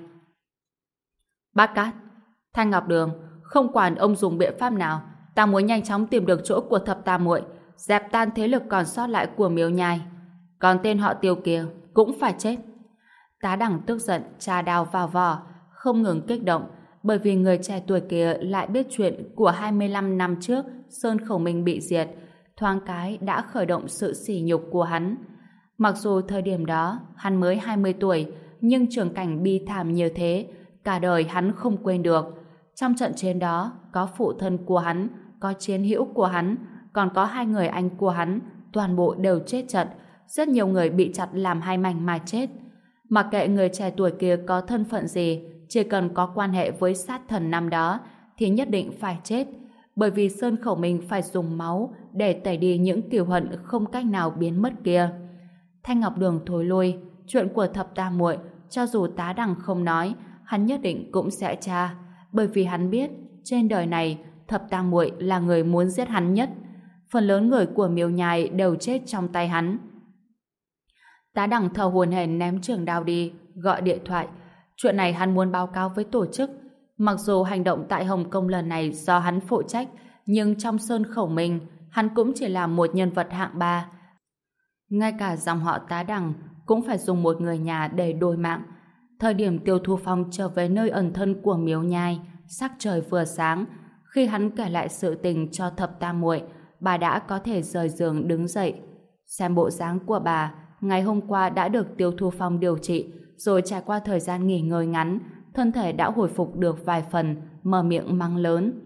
Bát Cát, Thanh Ngọc Đường, không quản ông dùng biện pháp nào, ta muốn nhanh chóng tìm được chỗ của thập tam muội, dẹp tan thế lực còn sót lại của Miếu Nhai. Còn tên họ Tiêu kia cũng phải chết. Tá đẳng tức giận chà đao vào vỏ, không ngừng kích động, bởi vì người trẻ tuổi kia lại biết chuyện của 25 năm trước Sơn Khẩu Minh bị diệt, thoáng cái đã khởi động sự sỉ nhục của hắn. Mặc dù thời điểm đó hắn mới 20 tuổi, nhưng trường cảnh bi thảm như thế, cả đời hắn không quên được. Trong trận chiến đó, có phụ thân của hắn, có chiến hữu của hắn, còn có 2 người anh của hắn, toàn bộ đều chết trận. Rất nhiều người bị chặt làm hai mảnh mà chết. Mặc kệ người trẻ tuổi kia có thân phận gì, chỉ cần có quan hệ với sát thần năm đó, thì nhất định phải chết. Bởi vì Sơn Khẩu Minh phải dùng máu để tẩy đi những kiều hận không cách nào biến mất kia. Thanh Ngọc Đường thối lui, chuyện của thập tam muội, cho dù tá đẳng không nói, hắn nhất định cũng sẽ tra. Bởi vì hắn biết, trên đời này, thập tam muội là người muốn giết hắn nhất. Phần lớn người của Miếu Nhai đều chết trong tay hắn. Tá đẳng thở hổn hển ném trường đao đi, gọi điện thoại. Chuyện này hắn muốn báo cáo với tổ chức. Mặc dù hành động tại Hồng Kông lần này do hắn phụ trách, nhưng trong Sơn Khẩu Minh, hắn cũng chỉ là một nhân vật hạng 3. Ngay cả dòng họ tá đẳng cũng phải dùng một người nhà để đổi mạng. Thời điểm Tiêu Thu Phong trở về nơi ẩn thân của Miếu Nhai, sắc trời vừa sáng. Khi hắn kể lại sự tình cho thập tam muội, bà đã có thể rời giường đứng dậy. Xem bộ dáng của bà, ngày hôm qua đã được Tiêu Thu Phong điều trị, rồi trải qua thời gian nghỉ ngơi ngắn, thân thể đã hồi phục được vài phần, mở miệng mắng lớn.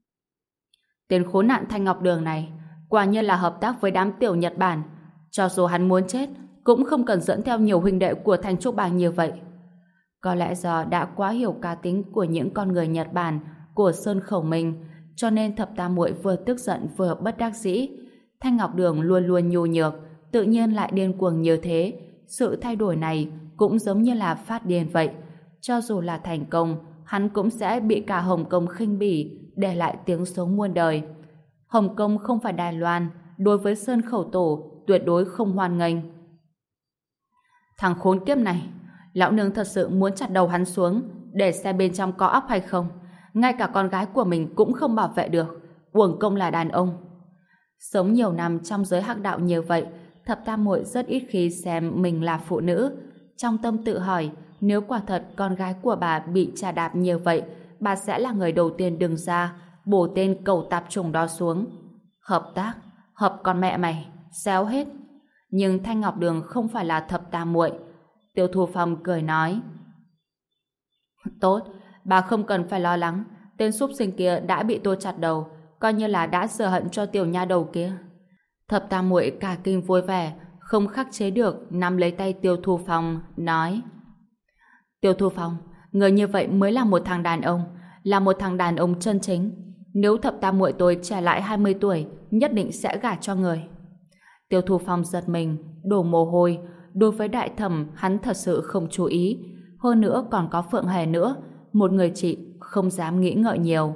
Tên khốn nạn Thanh Ngọc Đường này, quả nhiên là hợp tác với đám tiểu Nhật Bản. Cho dù hắn muốn chết, cũng không cần dẫn theo nhiều huynh đệ của Thanh Trúc Bang như vậy. Có lẽ do đã quá hiểu cá tính của những con người Nhật Bản, của Sơn Khẩu Minh, cho nên thập tam muội vừa tức giận vừa bất đắc dĩ. Thanh Ngọc Đường luôn luôn nhu nhược, tự nhiên lại điên cuồng như thế. Sự thay đổi này cũng giống như là phát điên vậy. Cho dù là thành công, hắn cũng sẽ bị cả Hồng Kông khinh bỉ, để lại tiếng xấu muôn đời. Hồng Kông không phải Đài Loan, đối với Sơn Khẩu Tổ tuyệt đối không hoan nghênh. Thằng khốn kiếp này, lão nương thật sự muốn chặt đầu hắn xuống, để xem bên trong có óc hay không. Ngay cả con gái của mình cũng không bảo vệ được, uổng công là đàn ông. Sống nhiều năm trong giới hắc đạo như vậy, thập tam muội rất ít khi xem mình là phụ nữ. Trong tâm tự hỏi, nếu quả thật con gái của bà bị chà đạp như vậy, bà sẽ là người đầu tiên đứng ra bổ tên cẩu tạp chủng đó xuống. Hợp tác? Hợp con mẹ mày, xéo hết. Nhưng Thanh Ngọc Đường không phải là thập tam muội. Tiêu Thu Phong cười nói: Tốt, bà không cần phải lo lắng, tên súc sinh kia đã bị tôi chặt đầu, coi như là đã sửa hận cho tiểu nha đầu kia. Thập tam muội cả kinh vui vẻ, không khắc chế được nắm lấy tay Tiêu Thu Phong, nói: Tiêu Thu Phong, người như vậy mới là một thằng đàn ông, là một thằng đàn ông chân chính. Nếu thập tam muội tôi trẻ lại 20 tuổi, nhất định sẽ gả cho người. Tiêu Thu Phong giật mình, đổ mồ hôi. Đối với đại thẩm, hắn thật sự không chú ý. Hơn nữa còn có Phượng Hề nữa, một người chị không dám nghĩ ngợi nhiều.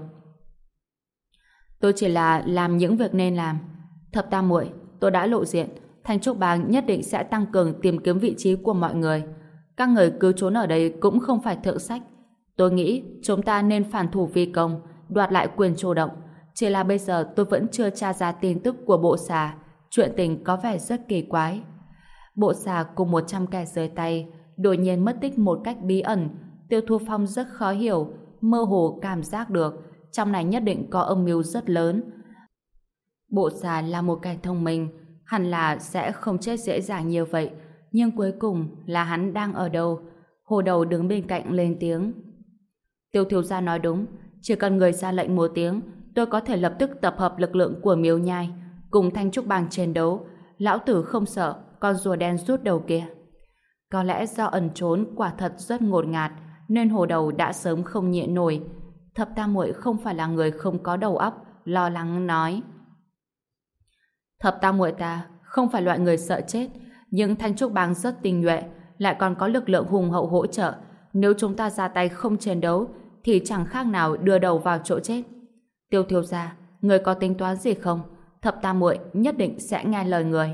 Tôi chỉ là làm những việc nên làm. Thập tam muội, tôi đã lộ diện, Thanh Trúc Bang nhất định sẽ tăng cường tìm kiếm vị trí của mọi người. Các người cứ trốn ở đây cũng không phải thượng sách. Tôi nghĩ chúng ta nên phản thủ vi công, đoạt lại quyền chủ động. Chỉ là bây giờ tôi vẫn chưa tra ra tin tức của bộ xà. Chuyện tình có vẻ rất kỳ quái. Bộ xà cùng 100 kẻ dưới tay đột nhiên mất tích một cách bí ẩn. Tiêu Thu Phong rất khó hiểu, mơ hồ cảm giác được trong này nhất định có âm mưu rất lớn. Bộ xà là một kẻ thông minh, hẳn là sẽ không chết dễ dàng như vậy. Nhưng cuối cùng là hắn đang ở đâu? Hồ Đầu đứng bên cạnh lên tiếng: Tiêu thiếu gia nói đúng, chỉ cần người ra lệnh một tiếng, tôi có thể lập tức tập hợp lực lượng của Miếu Nhai cùng Thanh Trúc Bang chiến đấu. Lão tử không sợ con rùa đen rút đầu kia. Có lẽ do ẩn trốn quả thật rất ngột ngạt, nên Hồ Đầu đã sớm không nhịn nổi. Thập tam muội không phải là người không có đầu óc, lo lắng nói: Thập tam muội ta không phải loại người sợ chết, nhưng Thanh Trúc Bang rất tinh nhuệ, lại còn có lực lượng hùng hậu hỗ trợ. Nếu chúng ta ra tay không chiến đấu, thì chẳng khác nào đưa đầu vào chỗ chết. Tiêu thiếu gia, người có tính toán gì không? Thập tam muội nhất định sẽ nghe lời người.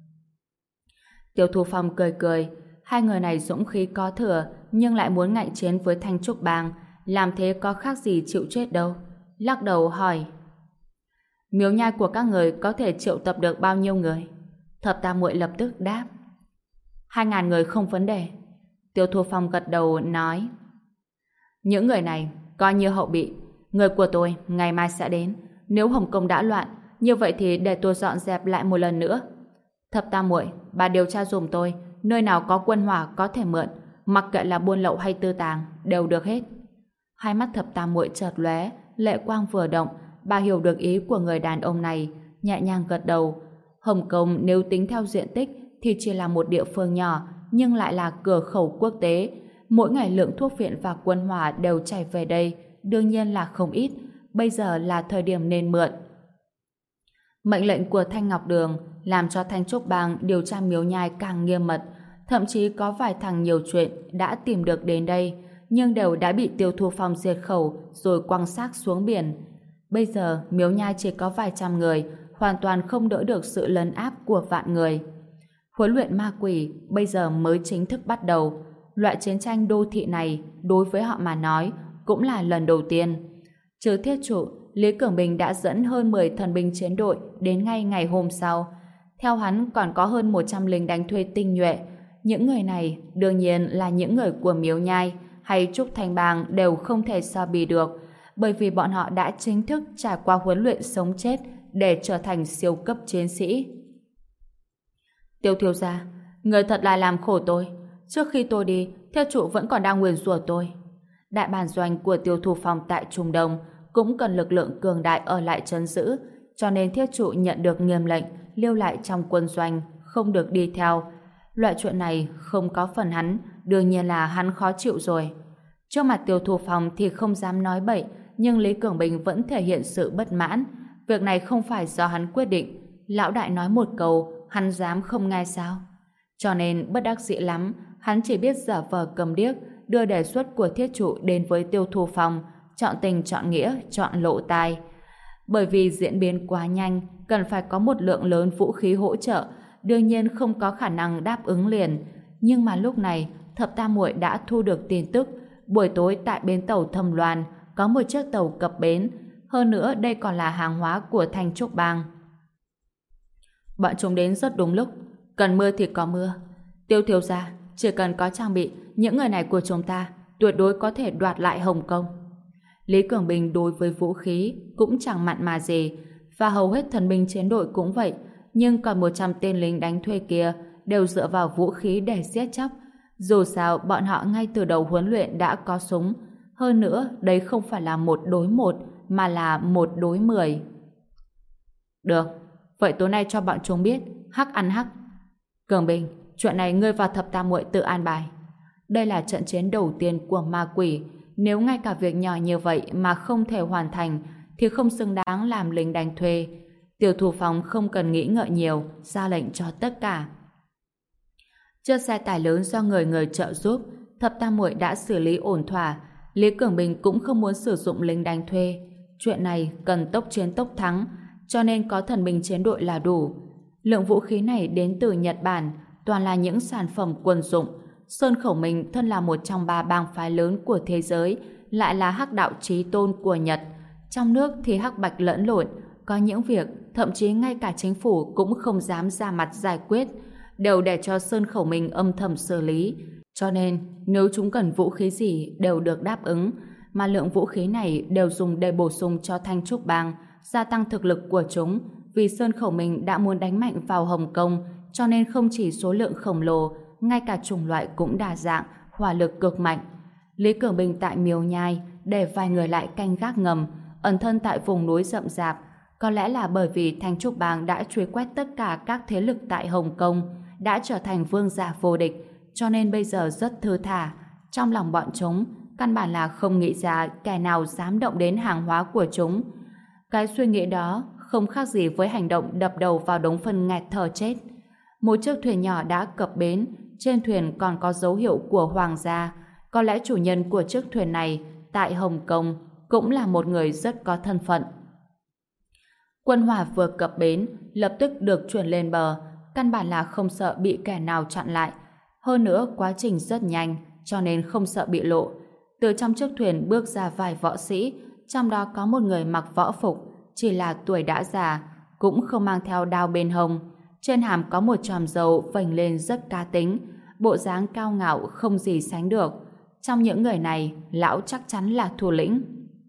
Tiêu Thu Phong cười cười, hai người này dũng khí có thừa, nhưng lại muốn ngạnh chiến với Thanh Trúc Bang, làm thế có khác gì chịu chết đâu. Lắc đầu hỏi: Miếu nhai của các người có thể triệu tập được bao nhiêu người? Thập tam muội lập tức đáp: 2.000 người không vấn đề. Tiêu Thu Phong gật đầu nói: Những người này coi như hậu bị, người của tôi ngày mai sẽ đến. Nếu Hồng Kông đã loạn, như vậy thì để tôi dọn dẹp lại một lần nữa. Thập tam muội, bà điều tra giùm tôi nơi nào có quân hỏa có thể mượn, mặc kệ là buôn lậu hay tư tàng đều được hết. Hai mắt thập tam muội chợt lóe, lệ quang vừa động, bà hiểu được ý của người đàn ông này, nhẹ nhàng gật đầu. Hồng Kông nếu tính theo diện tích thì chỉ là một địa phương nhỏ, nhưng lại là cửa khẩu quốc tế. Mỗi ngày lượng thuốc viện và quân hỏa đều chảy về đây, đương nhiên là không ít. Bây giờ là thời điểm nên mượn. Mệnh lệnh của Thanh Ngọc Đường làm cho Thanh Trúc Bang điều tra Miếu Nhai càng nghiêm mật, thậm chí có vài thằng nhiều chuyện đã tìm được đến đây, nhưng đều đã bị Tiêu Thu Phong diệt khẩu rồi quăng xác xuống biển. Bây giờ Miếu Nhai chỉ có vài trăm người, hoàn toàn không đỡ được sự lấn áp của vạn người. Huấn luyện ma quỷ bây giờ mới chính thức bắt đầu. Loại chiến tranh đô thị này đối với họ mà nói cũng là lần đầu tiên. Trừ thiết trụ, Lý Cường Bình đã dẫn hơn 10 thần binh chiến đội đến ngay ngày hôm sau. Theo hắn còn có hơn 100 lính đánh thuê tinh nhuệ. Những người này đương nhiên là những người của Miếu Nhai hay Trúc Thanh Bang đều không thể so bì được, bởi vì bọn họ đã chính thức trải qua huấn luyện sống chết để trở thành siêu cấp chiến sĩ. Tiêu thiếu gia, người thật là làm khổ tôi. Trước khi tôi đi, theo trụ vẫn còn đang nguyền rủa tôi. Đại bản doanh của Tiêu Thu Phong tại Trung Đông cũng cần lực lượng cường đại ở lại trấn giữ, cho nên thiết trụ nhận được nghiêm lệnh lưu lại trong quân doanh, không được đi theo. Loại chuyện này không có phần hắn, đương nhiên là hắn khó chịu rồi. Trước mặt Tiêu Thu Phong thì không dám nói bậy, nhưng Lý Cường Bình vẫn thể hiện sự bất mãn. Việc này không phải do hắn quyết định. Lão đại nói một câu, hắn dám không nghe sao? Cho nên bất đắc dĩ lắm, hắn chỉ biết giả vờ cầm điếc, đưa đề xuất của thiết trụ đến với Tiêu Thu Phong, chọn tình chọn nghĩa, chọn lộ tai. Bởi vì diễn biến quá nhanh, cần phải có một lượng lớn vũ khí hỗ trợ, đương nhiên không có khả năng đáp ứng liền. Nhưng mà lúc này, Thập Tam Muội đã thu được tin tức, buổi tối tại bến tàu Thâm Loan có một chiếc tàu cập bến, hơn nữa đây còn là hàng hóa của Thanh Trúc Bang. Bọn chúng đến rất đúng lúc, cần mưa thì có mưa. Tiêu thiếu gia, chỉ cần có trang bị, những người này của chúng ta tuyệt đối có thể đoạt lại Hồng Kông. Lý Cường Bình đối với vũ khí cũng chẳng mặn mà gì, và hầu hết thần binh chiến đội cũng vậy, nhưng còn 100 tên lính đánh thuê kia đều dựa vào vũ khí để giết chóc. Dù sao, bọn họ ngay từ đầu huấn luyện đã có súng. Hơn nữa, đấy không phải là 1 đối 1, mà là 1 đối 10. Được, vậy tối nay cho bọn chúng biết, hắc ăn hắc. Cường Bình, chuyện này ngươi và Thập Tam Muội tự an bài. Đây là trận chiến đầu tiên của ma quỷ. Nếu ngay cả việc nhỏ như vậy mà không thể hoàn thành, thì không xứng đáng làm lính đánh thuê. Tiểu Thủ Phòng không cần nghĩ ngợi nhiều, ra lệnh cho tất cả. Chiếc xe tải lớn do người trợ giúp, Thập Tam Muội đã xử lý ổn thỏa. Lý Cường Bình cũng không muốn sử dụng lính đánh thuê. Chuyện này cần tốc chiến tốc thắng, cho nên có thần binh chiến đội là đủ. Lượng vũ khí này đến từ Nhật Bản, toàn là những sản phẩm quân dụng. Sơn Khẩu Minh thân là một trong 3 bang phái lớn của thế giới, lại là hắc đạo chí tôn của Nhật. Trong nước thì hắc bạch lẫn lộn, có những việc thậm chí ngay cả chính phủ cũng không dám ra mặt giải quyết, đều để cho Sơn Khẩu Minh âm thầm xử lý. Cho nên, nếu chúng cần vũ khí gì đều được đáp ứng, mà lượng vũ khí này đều dùng để bổ sung cho Thanh Trúc Bang, gia tăng thực lực của chúng, vì Sơn Khẩu Minh đã muốn đánh mạnh vào Hồng Kông, cho nên không chỉ số lượng khổng lồ, ngay cả chủng loại cũng đa dạng, hỏa lực cực mạnh. Lý Cường Bình tại Miếu Nhai để vài người lại canh gác ngầm, ẩn thân tại vùng núi rậm rạp. Có lẽ là bởi vì Thanh Trúc Bang đã truy quét tất cả các thế lực tại Hồng Kông, đã trở thành vương giả vô địch, cho nên bây giờ rất thư thả. Trong lòng bọn chúng, căn bản là không nghĩ ra kẻ nào dám động đến hàng hóa của chúng. Cái suy nghĩ đó không khác gì với hành động đập đầu vào đống phân nghẹt thở chết. Một chiếc thuyền nhỏ đã cập bến, trên thuyền còn có dấu hiệu của hoàng gia. Có lẽ chủ nhân của chiếc thuyền này tại Hồng Kông cũng là một người rất có thân phận. Quân hỏa vừa cập bến, lập tức được chuyển lên bờ, căn bản là không sợ bị kẻ nào chặn lại. Hơn nữa, quá trình rất nhanh, cho nên không sợ bị lộ. Từ trong chiếc thuyền bước ra vài võ sĩ, trong đó có một người mặc võ phục, chỉ là tuổi đã già, cũng không mang theo đao bên hông. Trên hàm có một chòm râu vành lên rất cá tính, bộ dáng cao ngạo không gì sánh được. Trong những người này, lão chắc chắn là thủ lĩnh.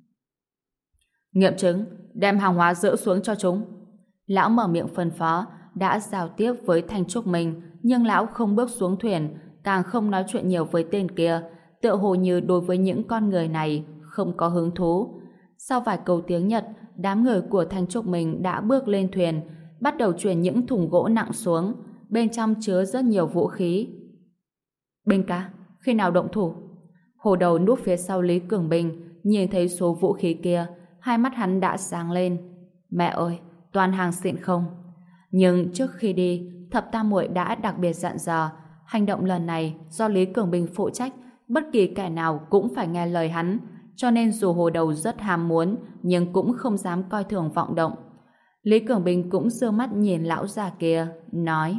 Nghiệm chứng, đem hàng hóa dỡ xuống cho chúng. Lão mở miệng phân phó, đã giao tiếp với Thanh Trúc Minh, nhưng lão không bước xuống thuyền, càng không nói chuyện nhiều với tên kia, tựa hồ như đối với những con người này không có hứng thú. Sau vài câu tiếng Nhật, đám người của Thanh Trúc Minh đã bước lên thuyền, bắt đầu chuyển những thùng gỗ nặng xuống, bên trong chứa rất nhiều vũ khí. Bình ca, khi nào động thủ? Hồ Đầu núp phía sau Lý Cường Bình, nhìn thấy số vũ khí kia, hai mắt hắn đã sáng lên. Mẹ ơi, toàn hàng xịn không? Nhưng trước khi đi, Thập Tam Muội đã đặc biệt dặn dò, hành động lần này do Lý Cường Bình phụ trách, bất kỳ kẻ nào cũng phải nghe lời hắn, cho nên dù Hồ Đầu rất ham muốn, nhưng cũng không dám coi thường vọng động. Lý Cường Bình cũng giơ mắt nhìn lão già kia, nói: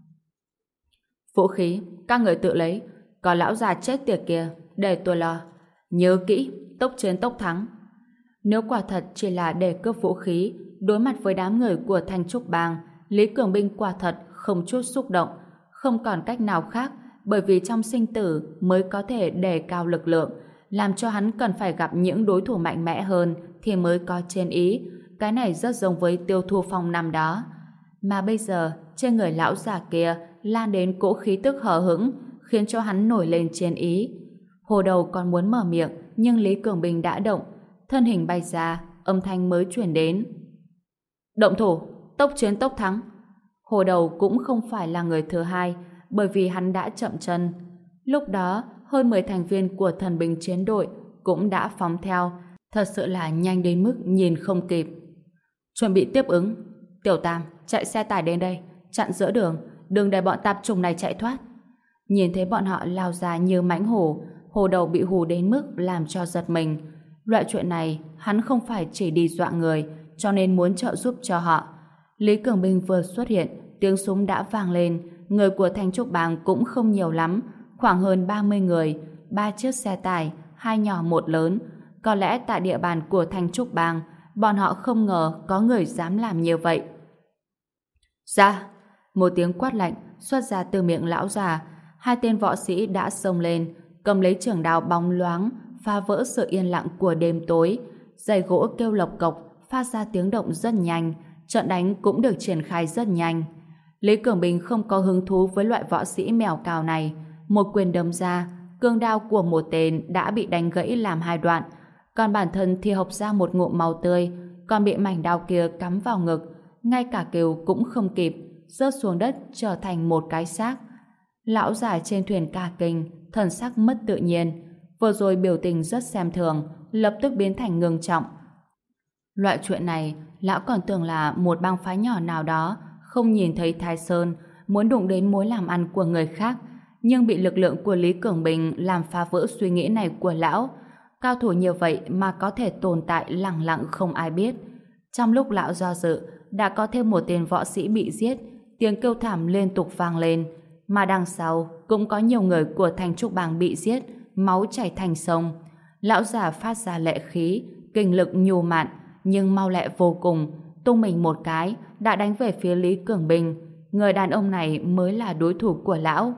Vũ khí, các người tự lấy, còn lão già chết tiệt kia, để tôi lo. Nhớ kỹ, tốc chiến tốc thắng. Nếu quả thật chỉ là để cướp vũ khí, đối mặt với đám người của Thanh Trúc Bang, Lý Cường Bình quả thật không chút xúc động, không còn cách nào khác, bởi vì trong sinh tử mới có thể đề cao lực lượng, làm cho hắn cần phải gặp những đối thủ mạnh mẽ hơn thì mới có trên ý. Cái này rất giống với Tiêu Thu Phong năm đó. Mà bây giờ, trên người lão già kia lan đến cỗ khí tức hờ hững, khiến cho hắn nổi lên trên ý. Hồ Đầu còn muốn mở miệng, nhưng Lý Cường Bình đã động, thân hình bay ra, âm thanh mới truyền đến. Động thủ, tốc chiến tốc thắng. Hồ Đầu cũng không phải là người thứ hai, bởi vì hắn đã chậm chân. Lúc đó, hơn 10 thành viên của thần binh chiến đội cũng đã phóng theo, thật sự là nhanh đến mức nhìn không kịp. Chuẩn bị tiếp ứng. Tiểu Tam, chạy xe tải đến đây, chặn giữa đường, đừng để bọn tạp chủng này chạy thoát. Nhìn thấy bọn họ lao ra như mãnh hổ, Hồ Đầu bị hù đến mức làm cho giật mình. Loại chuyện này, hắn không phải chỉ đi dọa người, cho nên muốn trợ giúp cho họ. Lý Cường Bình vừa xuất hiện, tiếng súng đã vang lên, người của Thanh Trúc Bang cũng không nhiều lắm, khoảng hơn 30 người, 3 chiếc xe tải, 2 nhỏ 1 lớn. Có lẽ tại địa bàn của Thanh Trúc Bang, bọn họ không ngờ có người dám làm như vậy. Ra! Một tiếng quát lạnh xuất ra từ miệng lão già. Hai tên võ sĩ đã xông lên, cầm lấy trường đao bóng loáng, phá vỡ sự yên lặng của đêm tối. Giày gỗ kêu lộc cộc, phát ra tiếng động rất nhanh, trận đánh cũng được triển khai rất nhanh. Lý Cường Bình không có hứng thú với loại võ sĩ mèo cào này. Một quyền đấm ra, cương đao của một tên đã bị đánh gãy làm hai đoạn, còn bản thân thì hộc ra một ngụm máu tươi, còn bị mảnh đao kia cắm vào ngực, ngay cả kêu cũng không kịp, rớt xuống đất trở thành một cái xác. Lão già trên thuyền cả kinh, thần sắc mất tự nhiên, vừa rồi biểu tình rất xem thường, lập tức biến thành ngưng trọng. Loại chuyện này, lão còn tưởng là một bang phái nhỏ nào đó không nhìn thấy Thái Sơn, muốn đụng đến mối làm ăn của người khác, nhưng bị lực lượng của Lý Cường Bình làm phá vỡ suy nghĩ này của lão. Cao thủ như vậy mà có thể tồn tại lẳng lặng không ai biết. Trong lúc lão do dự, đã có thêm một tên võ sĩ bị giết, tiếng kêu thảm liên tục vang lên, mà đằng sau cũng có nhiều người của Thanh Trúc Bang bị giết, máu chảy thành sông. Lão già phát ra lệ khí, kinh lực nhù mạn, nhưng mau lẹ vô cùng, tung mình một cái đã đánh về phía Lý Cường Bình. Người đàn ông này mới là đối thủ của lão.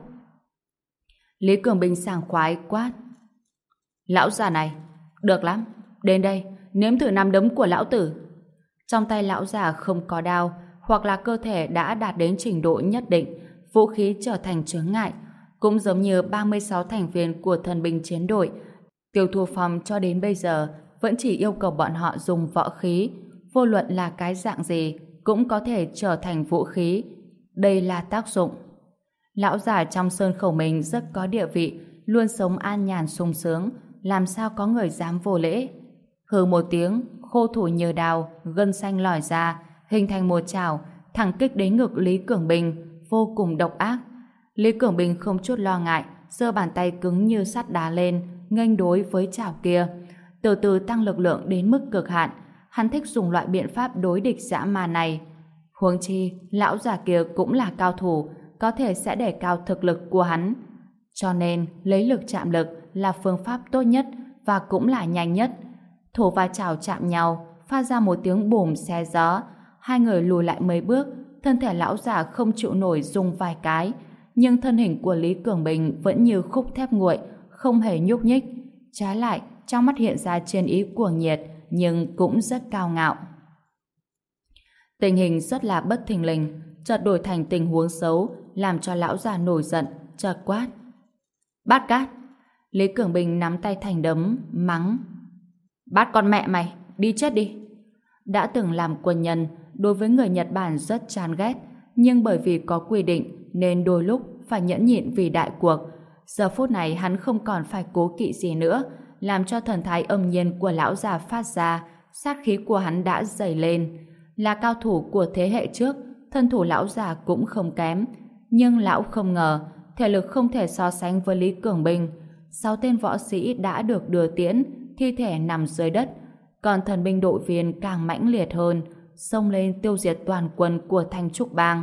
Lý Cường Bình sảng khoái quát: Lão già này, được lắm, đến đây, nếm thử nắm đấm của lão tử. Trong tay lão già không có đao, hoặc là cơ thể đã đạt đến trình độ nhất định, vũ khí trở thành chướng ngại. Cũng giống như 36 thành viên của thần binh chiến đội, Tiêu Thu Phong cho đến bây giờ vẫn chỉ yêu cầu bọn họ dùng võ khí, vô luận là cái dạng gì cũng có thể trở thành vũ khí. Đây là tác dụng. Lão già trong sơn khẩu mình rất có địa vị, luôn sống an nhàn sung sướng, làm sao có người dám vô lễ. Hừ một tiếng, khô thủ nhờ đào, gân xanh lòi ra, hình thành một chảo, thẳng kích đến ngực Lý Cường Bình, vô cùng độc ác. Lý Cường Bình không chút lo ngại, giơ bàn tay cứng như sắt đá lên, nghênh đối với chảo kia, từ từ tăng lực lượng đến mức cực hạn. Hắn thích dùng loại biện pháp đối địch dã man này. Huống chi, lão già kia cũng là cao thủ, có thể sẽ đẩy cao thực lực của hắn. Cho nên, lấy lực chạm lực là phương pháp tốt nhất và cũng là nhanh nhất. Thủ và chảo chạm nhau, phát ra một tiếng bùm xé gió. Hai người lùi lại mấy bước, thân thể lão già không chịu nổi rung vài cái, nhưng thân hình của Lý Cường Bình vẫn như khúc thép nguội, không hề nhúc nhích. Trái lại, trong mắt hiện ra chiến ý cuồng nhiệt, nhưng cũng rất cao ngạo. Tình hình rất là bất thình lình, chợt đổi thành tình huống xấu, làm cho lão già nổi giận, chợt quát: Bát Cát! Lý Cường Bình nắm tay thành đấm, mắng: Bát con mẹ mày, đi chết đi! Đã từng làm quân nhân, đối với người Nhật Bản rất chán ghét, nhưng bởi vì có quy định nên đôi lúc phải nhẫn nhịn vì đại cuộc. Giờ phút này hắn không còn phải cố kỵ gì nữa, làm cho thần thái âm nhiên của lão già phát ra, sát khí của hắn đã dày lên. Là cao thủ của thế hệ trước, thân thủ lão già cũng không kém, nhưng lão không ngờ thể lực không thể so sánh với Lý Cường Bình. 6 tên võ sĩ đã được đưa tiễn, thi thể nằm dưới đất, còn thần binh đội viên càng mãnh liệt hơn, xông lên tiêu diệt toàn quân của Thanh Trúc Bang.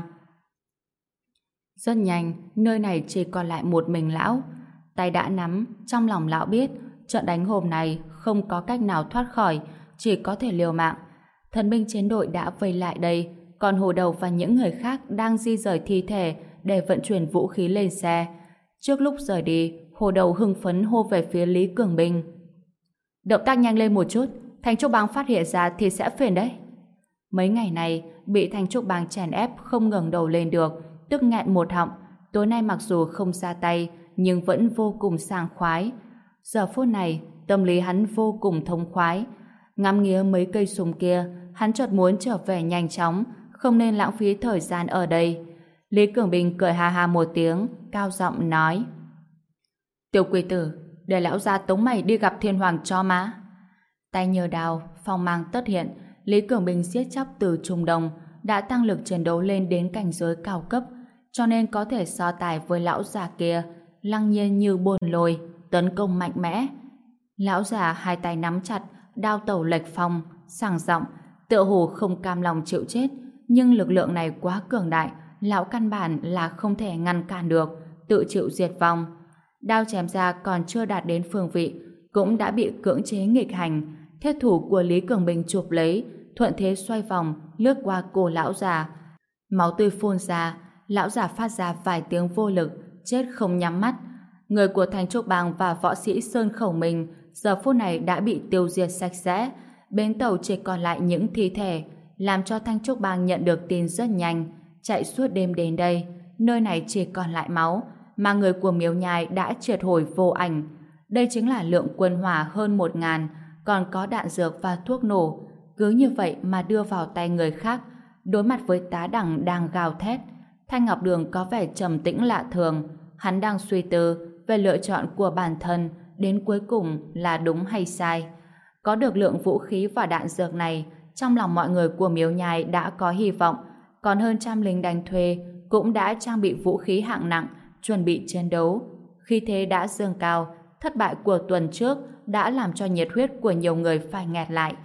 Rất nhanh, nơi này chỉ còn lại một mình lão. Tay đã nắm, trong lòng lão biết trận đánh hôm nay không có cách nào thoát khỏi, chỉ có thể liều mạng. Thần binh chiến đội đã vây lại đây, còn Hồ Đầu và những người khác đang di rời thi thể để vận chuyển vũ khí lên xe. Trước lúc rời đi, Hồ Đầu hưng phấn hô về phía Lý Cường Bình: Động tác nhanh lên một chút, Thanh Trúc Bang phát hiện ra thì sẽ phiền đấy. Mấy ngày này, bị Thanh Trúc Bang chèn ép không ngẩng đầu lên được, tức nghẹn một họng. Tối nay mặc dù không ra tay, nhưng vẫn vô cùng sảng khoái. Giờ phút này, tâm lý hắn vô cùng thông khoái. Ngắm nghía mấy cây súng kia, hắn chợt muốn trở về nhanh chóng, không nên lãng phí thời gian ở đây. Lý Cường Bình cười ha ha một tiếng, cao giọng nói: Tiểu quỷ tử, để lão gia tống mày đi gặp Thiên Hoàng cho má. Tay nhờ đào, phong mang tất hiện, Lý Cường Bình giết chóc từ Trung Đông, đã tăng lực chiến đấu lên đến cảnh giới cao cấp, cho nên có thể so tài với lão già kia, lăng nhiên như bồn lôi, tấn công mạnh mẽ. Lão già hai tay nắm chặt, đao tẩu lệch phong, sảng giọng, tựa hồ không cam lòng chịu chết, nhưng lực lượng này quá cường đại, lão căn bản là không thể ngăn cản được, tự chịu diệt vong. Đao chém ra còn chưa đạt đến phương vị, cũng đã bị cưỡng chế nghịch hành. Thiết thủ của Lý Cường Bình chụp lấy, thuận thế xoay vòng, lướt qua cổ lão già. Máu tươi phun ra, lão già phát ra vài tiếng vô lực, chết không nhắm mắt. Người của Thanh Trúc Bang và võ sĩ Sơn Khẩu mình giờ phút này đã bị tiêu diệt sạch sẽ, bến tàu chỉ còn lại những thi thể, làm cho Thanh Trúc Bang nhận được tin rất nhanh, chạy suốt đêm đến đây, nơi này chỉ còn lại máu, mà người của Miếu Nhai đã triệt hồi vô ảnh. Đây chính là lượng quân hỏa hơn 1.000, còn có đạn dược và thuốc nổ, cứ như vậy mà đưa vào tay người khác. Đối mặt với Tá Đẳng đang gào thét, Thanh Ngọc Đường có vẻ trầm tĩnh lạ thường, hắn đang suy tư về lựa chọn của bản thân đến cuối cùng là đúng hay sai. Có được lượng vũ khí và đạn dược này, trong lòng mọi người của Miếu Nhai đã có hy vọng, còn hơn trăm lính đánh thuê cũng đã trang bị vũ khí hạng nặng, chuẩn bị chiến đấu. Khi thế đã dâng cao, thất bại của tuần trước đã làm cho nhiệt huyết của nhiều người phải nghẹt lại.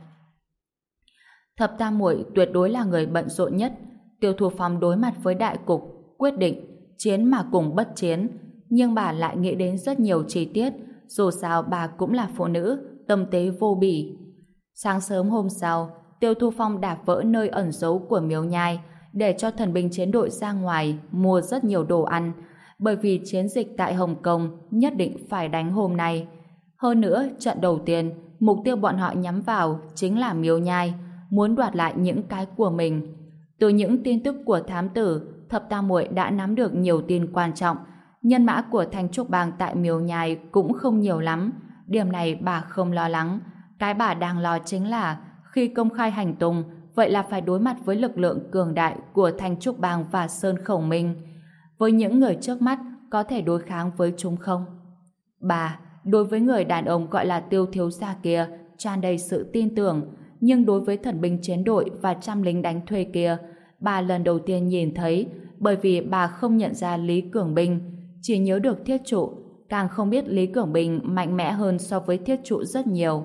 Thập Tam Muội tuyệt đối là người bận rộn nhất. Tiêu Thu Phong đối mặt với đại cục, quyết định chiến mà cùng bất chiến, nhưng bà lại nghĩ đến rất nhiều chi tiết, dù sao bà cũng là phụ nữ, tâm tế vô bỉ. Sáng sớm hôm sau, Tiêu Thu Phong đạp vỡ nơi ẩn giấu của Miếu Nhai để cho thần binh chiến đội ra ngoài mua rất nhiều đồ ăn, bởi vì chiến dịch tại Hồng Kông nhất định phải đánh hôm nay. Hơn nữa, trận đầu tiên, mục tiêu bọn họ nhắm vào chính là Miếu Nhai, muốn đoạt lại những cái của mình. Từ những tin tức của thám tử, Thập Tam Muội đã nắm được nhiều tin quan trọng. Nhân mã của Thanh Trúc Bang tại Miếu Nhai cũng không nhiều lắm. Điểm này bà không lo lắng. Cái bà đang lo chính là khi công khai hành tung, vậy là phải đối mặt với lực lượng cường đại của Thanh Trúc Bang và Sơn Khẩu Minh. Với những người trước mắt, có thể đối kháng với chúng không? Bà, đối với người đàn ông gọi là Tiêu thiếu gia kia, tràn đầy sự tin tưởng, nhưng đối với thần binh chiến đội và trăm lính đánh thuê kia, bà lần đầu tiên nhìn thấy, bởi vì bà không nhận ra Lý Cường Binh, chỉ nhớ được Thiết Trụ, càng không biết Lý Cường Binh mạnh mẽ hơn so với Thiết Trụ rất nhiều.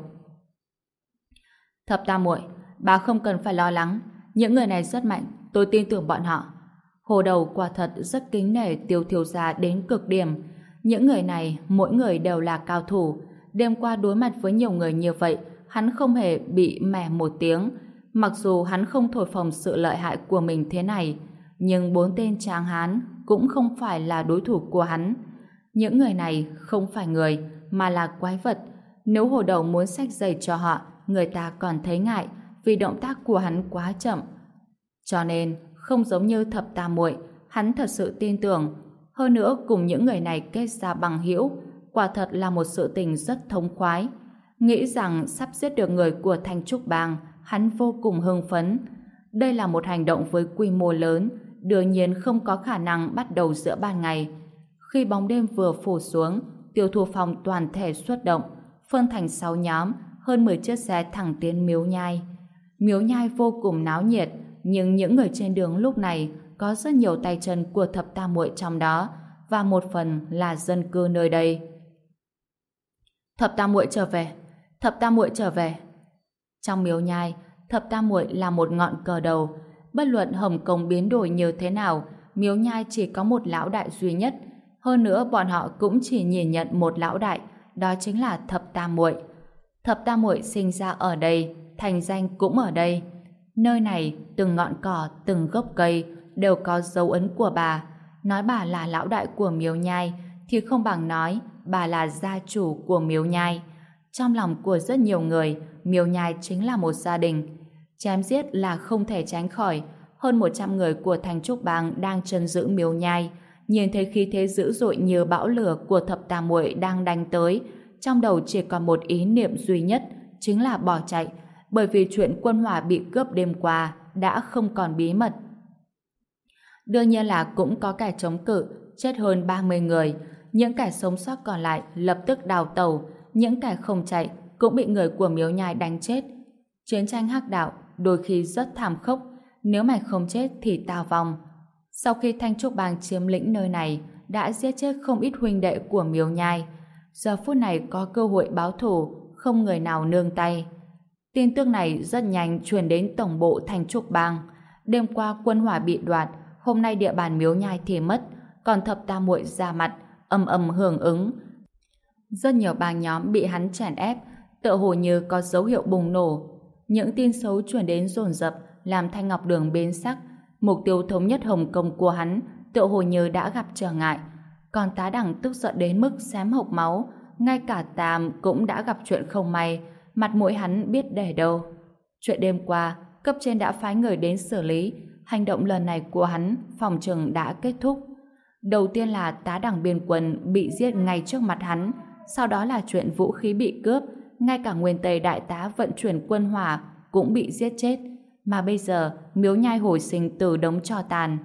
Thập Tam Muội, bà không cần phải lo lắng, những người này rất mạnh, tôi tin tưởng bọn họ. Hồ Đầu quả thật rất kính nể Tiêu thiếu gia đến cực điểm. Những người này, mỗi người đều là cao thủ. Đêm qua đối mặt với nhiều người như vậy, hắn không hề bị mẻ một tiếng. Mặc dù hắn không thổi phồng sự lợi hại của mình thế này, nhưng 4 tên tráng hán cũng không phải là đối thủ của hắn. Những người này không phải người, mà là quái vật. Nếu Hồ Đầu muốn xách giày cho họ, người ta còn thấy ngại, vì động tác của hắn quá chậm. Cho nên, không giống như Thập Tam Muội, hắn thật sự tin tưởng. Hơn nữa, cùng những người này kết ra bằng hữu, quả thật là một sự tình rất thống khoái. Nghĩ rằng sắp giết được người của Thanh Trúc Bang, hắn vô cùng hưng phấn. Đây là một hành động với quy mô lớn, đương nhiên không có khả năng bắt đầu giữa ban ngày. Khi bóng đêm vừa phủ xuống, Tiêu Thu Phong toàn thể xuất động, phân thành 6 nhóm, hơn 10 chiếc xe thẳng tiến Miếu Nhai. Miếu Nhai vô cùng náo nhiệt, nhưng những người trên đường lúc này có rất nhiều tay chân của Thập Tam Muội trong đó, và một phần là dân cư nơi đây. Thập Tam Muội trở về, Thập Tam Muội trở về. Trong Miếu Nhai, Thập Tam Muội là một ngọn cờ đầu. Bất luận Hồng Kông biến đổi như thế nào, Miếu Nhai chỉ có một lão đại duy nhất. Hơn nữa bọn họ cũng chỉ nhìn nhận một lão đại, đó chính là Thập Tam Muội. Thập Tam Muội sinh ra ở đây, thành danh cũng ở đây. Nơi này, từng ngọn cỏ, từng gốc cây đều có dấu ấn của bà. Nói bà là lão đại của Miếu Nhai thì không bằng nói bà là gia chủ của Miếu Nhai. Trong lòng của rất nhiều người, Miếu Nhai chính là một gia đình. Chém giết là không thể tránh khỏi. Hơn 100 người của Thanh Trúc Bang đang trấn giữ Miếu Nhai, nhìn thấy khí thế dữ dội như bão lửa của Thập Tam Muội đang đánh tới, trong đầu chỉ còn một ý niệm duy nhất, chính là bỏ chạy, bởi vì chuyện quân hỏa bị cướp đêm qua đã không còn bí mật. Đương nhiên là cũng có kẻ chống cự, chết hơn 30 người. Những kẻ sống sót còn lại lập tức đào tẩu, những kẻ không chạy cũng bị người của Miếu Nhai đánh chết. Chiến tranh hắc đạo đôi khi rất thảm khốc, nếu mày không chết thì tao vong. Sau khi Thanh Trúc Bang chiếm lĩnh nơi này, đã giết chết không ít huynh đệ của Miếu Nhai. Giờ phút này có cơ hội báo thù, không người nào nương tay. Tin tức này rất nhanh truyền đến tổng bộ Thanh Trúc Bang. Đêm qua quân hỏa bị đoạt, hôm nay địa bàn Miếu Nhai thì mất, còn Thập Tam Muội ra mặt, ầm ầm hưởng ứng. Rất nhiều bang nhóm bị hắn chèn ép, tựa hồ như có dấu hiệu bùng nổ. Những tin xấu truyền đến dồn dập, làm Thanh Ngọc Đường biến sắc. Mục tiêu thống nhất Hồng Kông của hắn tựa hồ như đã gặp trở ngại. Còn Tá Đẳng tức giận đến mức xém hộc máu, ngay cả Tam cũng đã gặp chuyện không may, mặt mũi hắn biết để đâu. Chuyện đêm qua, cấp trên đã phái người đến xử lý, hành động lần này của hắn phòng chừng đã kết thúc. Đầu tiên là tá đẳng biên quân bị giết ngay trước mặt hắn, sau đó là chuyện vũ khí bị cướp, ngay cả nguyên Tây đại tá vận chuyển quân hỏa cũng bị giết chết, mà bây giờ Miếu Nhai hồi sinh từ đống tro tàn.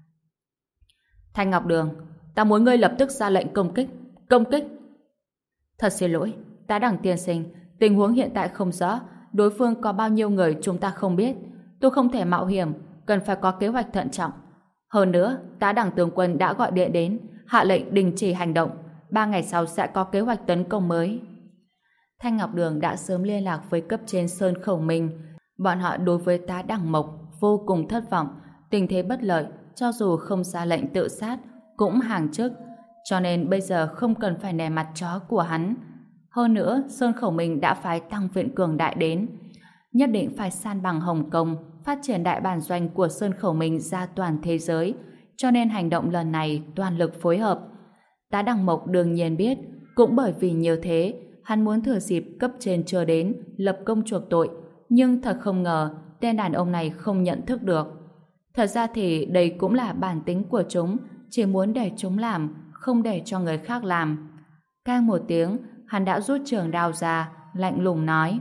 Thanh Ngọc Đường, ta muốn ngươi lập tức ra lệnh công kích. Công kích! Thật xin lỗi, tá đẳng tiên sinh, tình huống hiện tại không rõ, đối phương có bao nhiêu người chúng ta không biết. Tôi không thể mạo hiểm, cần phải có kế hoạch thận trọng. Hơn nữa, tá đẳng tướng quân đã gọi điện đến, hạ lệnh đình chỉ hành động. 3 ngày sau sẽ có kế hoạch tấn công mới. Thanh Ngọc Đường đã sớm liên lạc với cấp trên Sơn Khẩu Minh. Bọn họ đối với tá đẳng Mộc vô cùng thất vọng, tình thế bất lợi, cho dù không ra lệnh tự sát, cũng hàng chức. Cho nên bây giờ không cần phải nể mặt chó của hắn. Hơn nữa, Sơn Khẩu Minh đã phái tăng viện cường đại đến. Nhất định phải san bằng Hồng Kông, phát triển đại bản doanh của Sơn Khẩu Minh ra toàn thế giới. Cho nên hành động lần này toàn lực phối hợp. Tá đẳng Mộc đương nhiên biết, cũng bởi vì như thế, hắn muốn thừa dịp cấp trên chưa đến, lập công chuộc tội. Nhưng thật không ngờ, tên đàn ông này không nhận thức được. Thật ra thì đây cũng là bản tính của chúng, chỉ muốn để chúng làm, không để cho người khác làm. Cang một tiếng, hắn đã rút trường đao ra, lạnh lùng nói: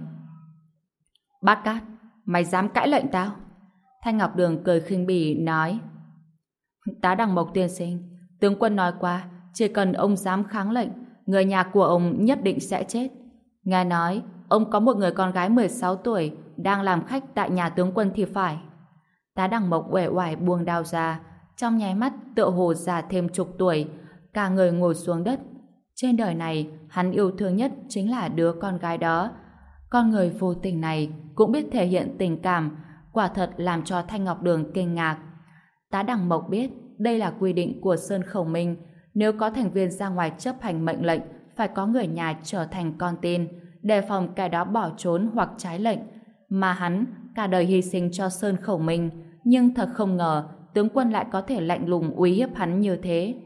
Bát Cát, mày dám cãi lệnh tao? Thanh Ngọc Đường cười khinh bỉ nói: Tá đẳng Mộc tiên sinh, tướng quân nói qua, chỉ cần ông dám kháng lệnh, người nhà của ông nhất định sẽ chết. Nghe nói, ông có một người con gái 16 tuổi đang làm khách tại nhà tướng quân thì phải. Tá đẳng Mộc uể oải buông đao ra, trong nháy mắt tựa hồ già thêm chục tuổi, cả người ngồi xuống đất. Trên đời này, hắn yêu thương nhất chính là đứa con gái đó. Con người vô tình này cũng biết thể hiện tình cảm, quả thật làm cho Thanh Ngọc Đường kinh ngạc. Tá đẳng Mộc biết đây là quy định của Sơn Khẩu Minh, nếu có thành viên ra ngoài chấp hành mệnh lệnh, phải có người nhà trở thành con tin, đề phòng kẻ đó bỏ trốn hoặc trái lệnh. Mà hắn cả đời hy sinh cho Sơn Khẩu Minh, nhưng thật không ngờ tướng quân lại có thể lạnh lùng uy hiếp hắn như thế.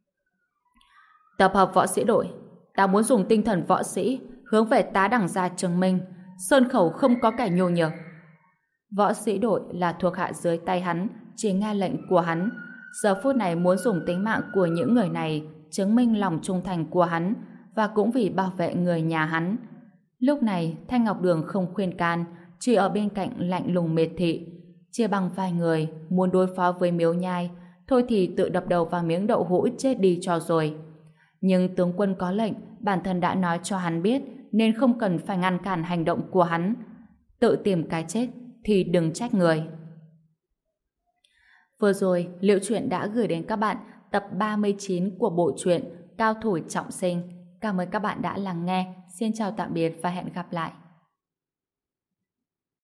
Tập hợp võ sĩ đội, ta muốn dùng tinh thần võ sĩ hướng về tá đẳng gia chứng minh Sơn Khẩu không có kẻ nhô nhược. Võ sĩ đội là thuộc hạ dưới tay hắn, chỉ nghe lệnh của hắn. Giờ phút này muốn dùng tính mạng của những người này chứng minh lòng trung thành của hắn, và cũng vì bảo vệ người nhà hắn. Lúc này Thanh Ngọc Đường không khuyên can, chỉ ở bên cạnh lạnh lùng miệt thị. Chia bằng vài người muốn đối phó với Miếu Nhai, thôi thì tự đập đầu vào miếng đậu hũ chết đi cho rồi. Nhưng tướng quân có lệnh, bản thân đã nói cho hắn biết, nên không cần phải ngăn cản hành động của hắn. Tự tìm cái chết thì đừng trách người. Vừa rồi, Liễu Chuyện đã gửi đến các bạn tập 39 của bộ truyện Cao Thủ Trọng Sinh. Cảm ơn các bạn đã lắng nghe. Xin chào tạm biệt và hẹn gặp lại.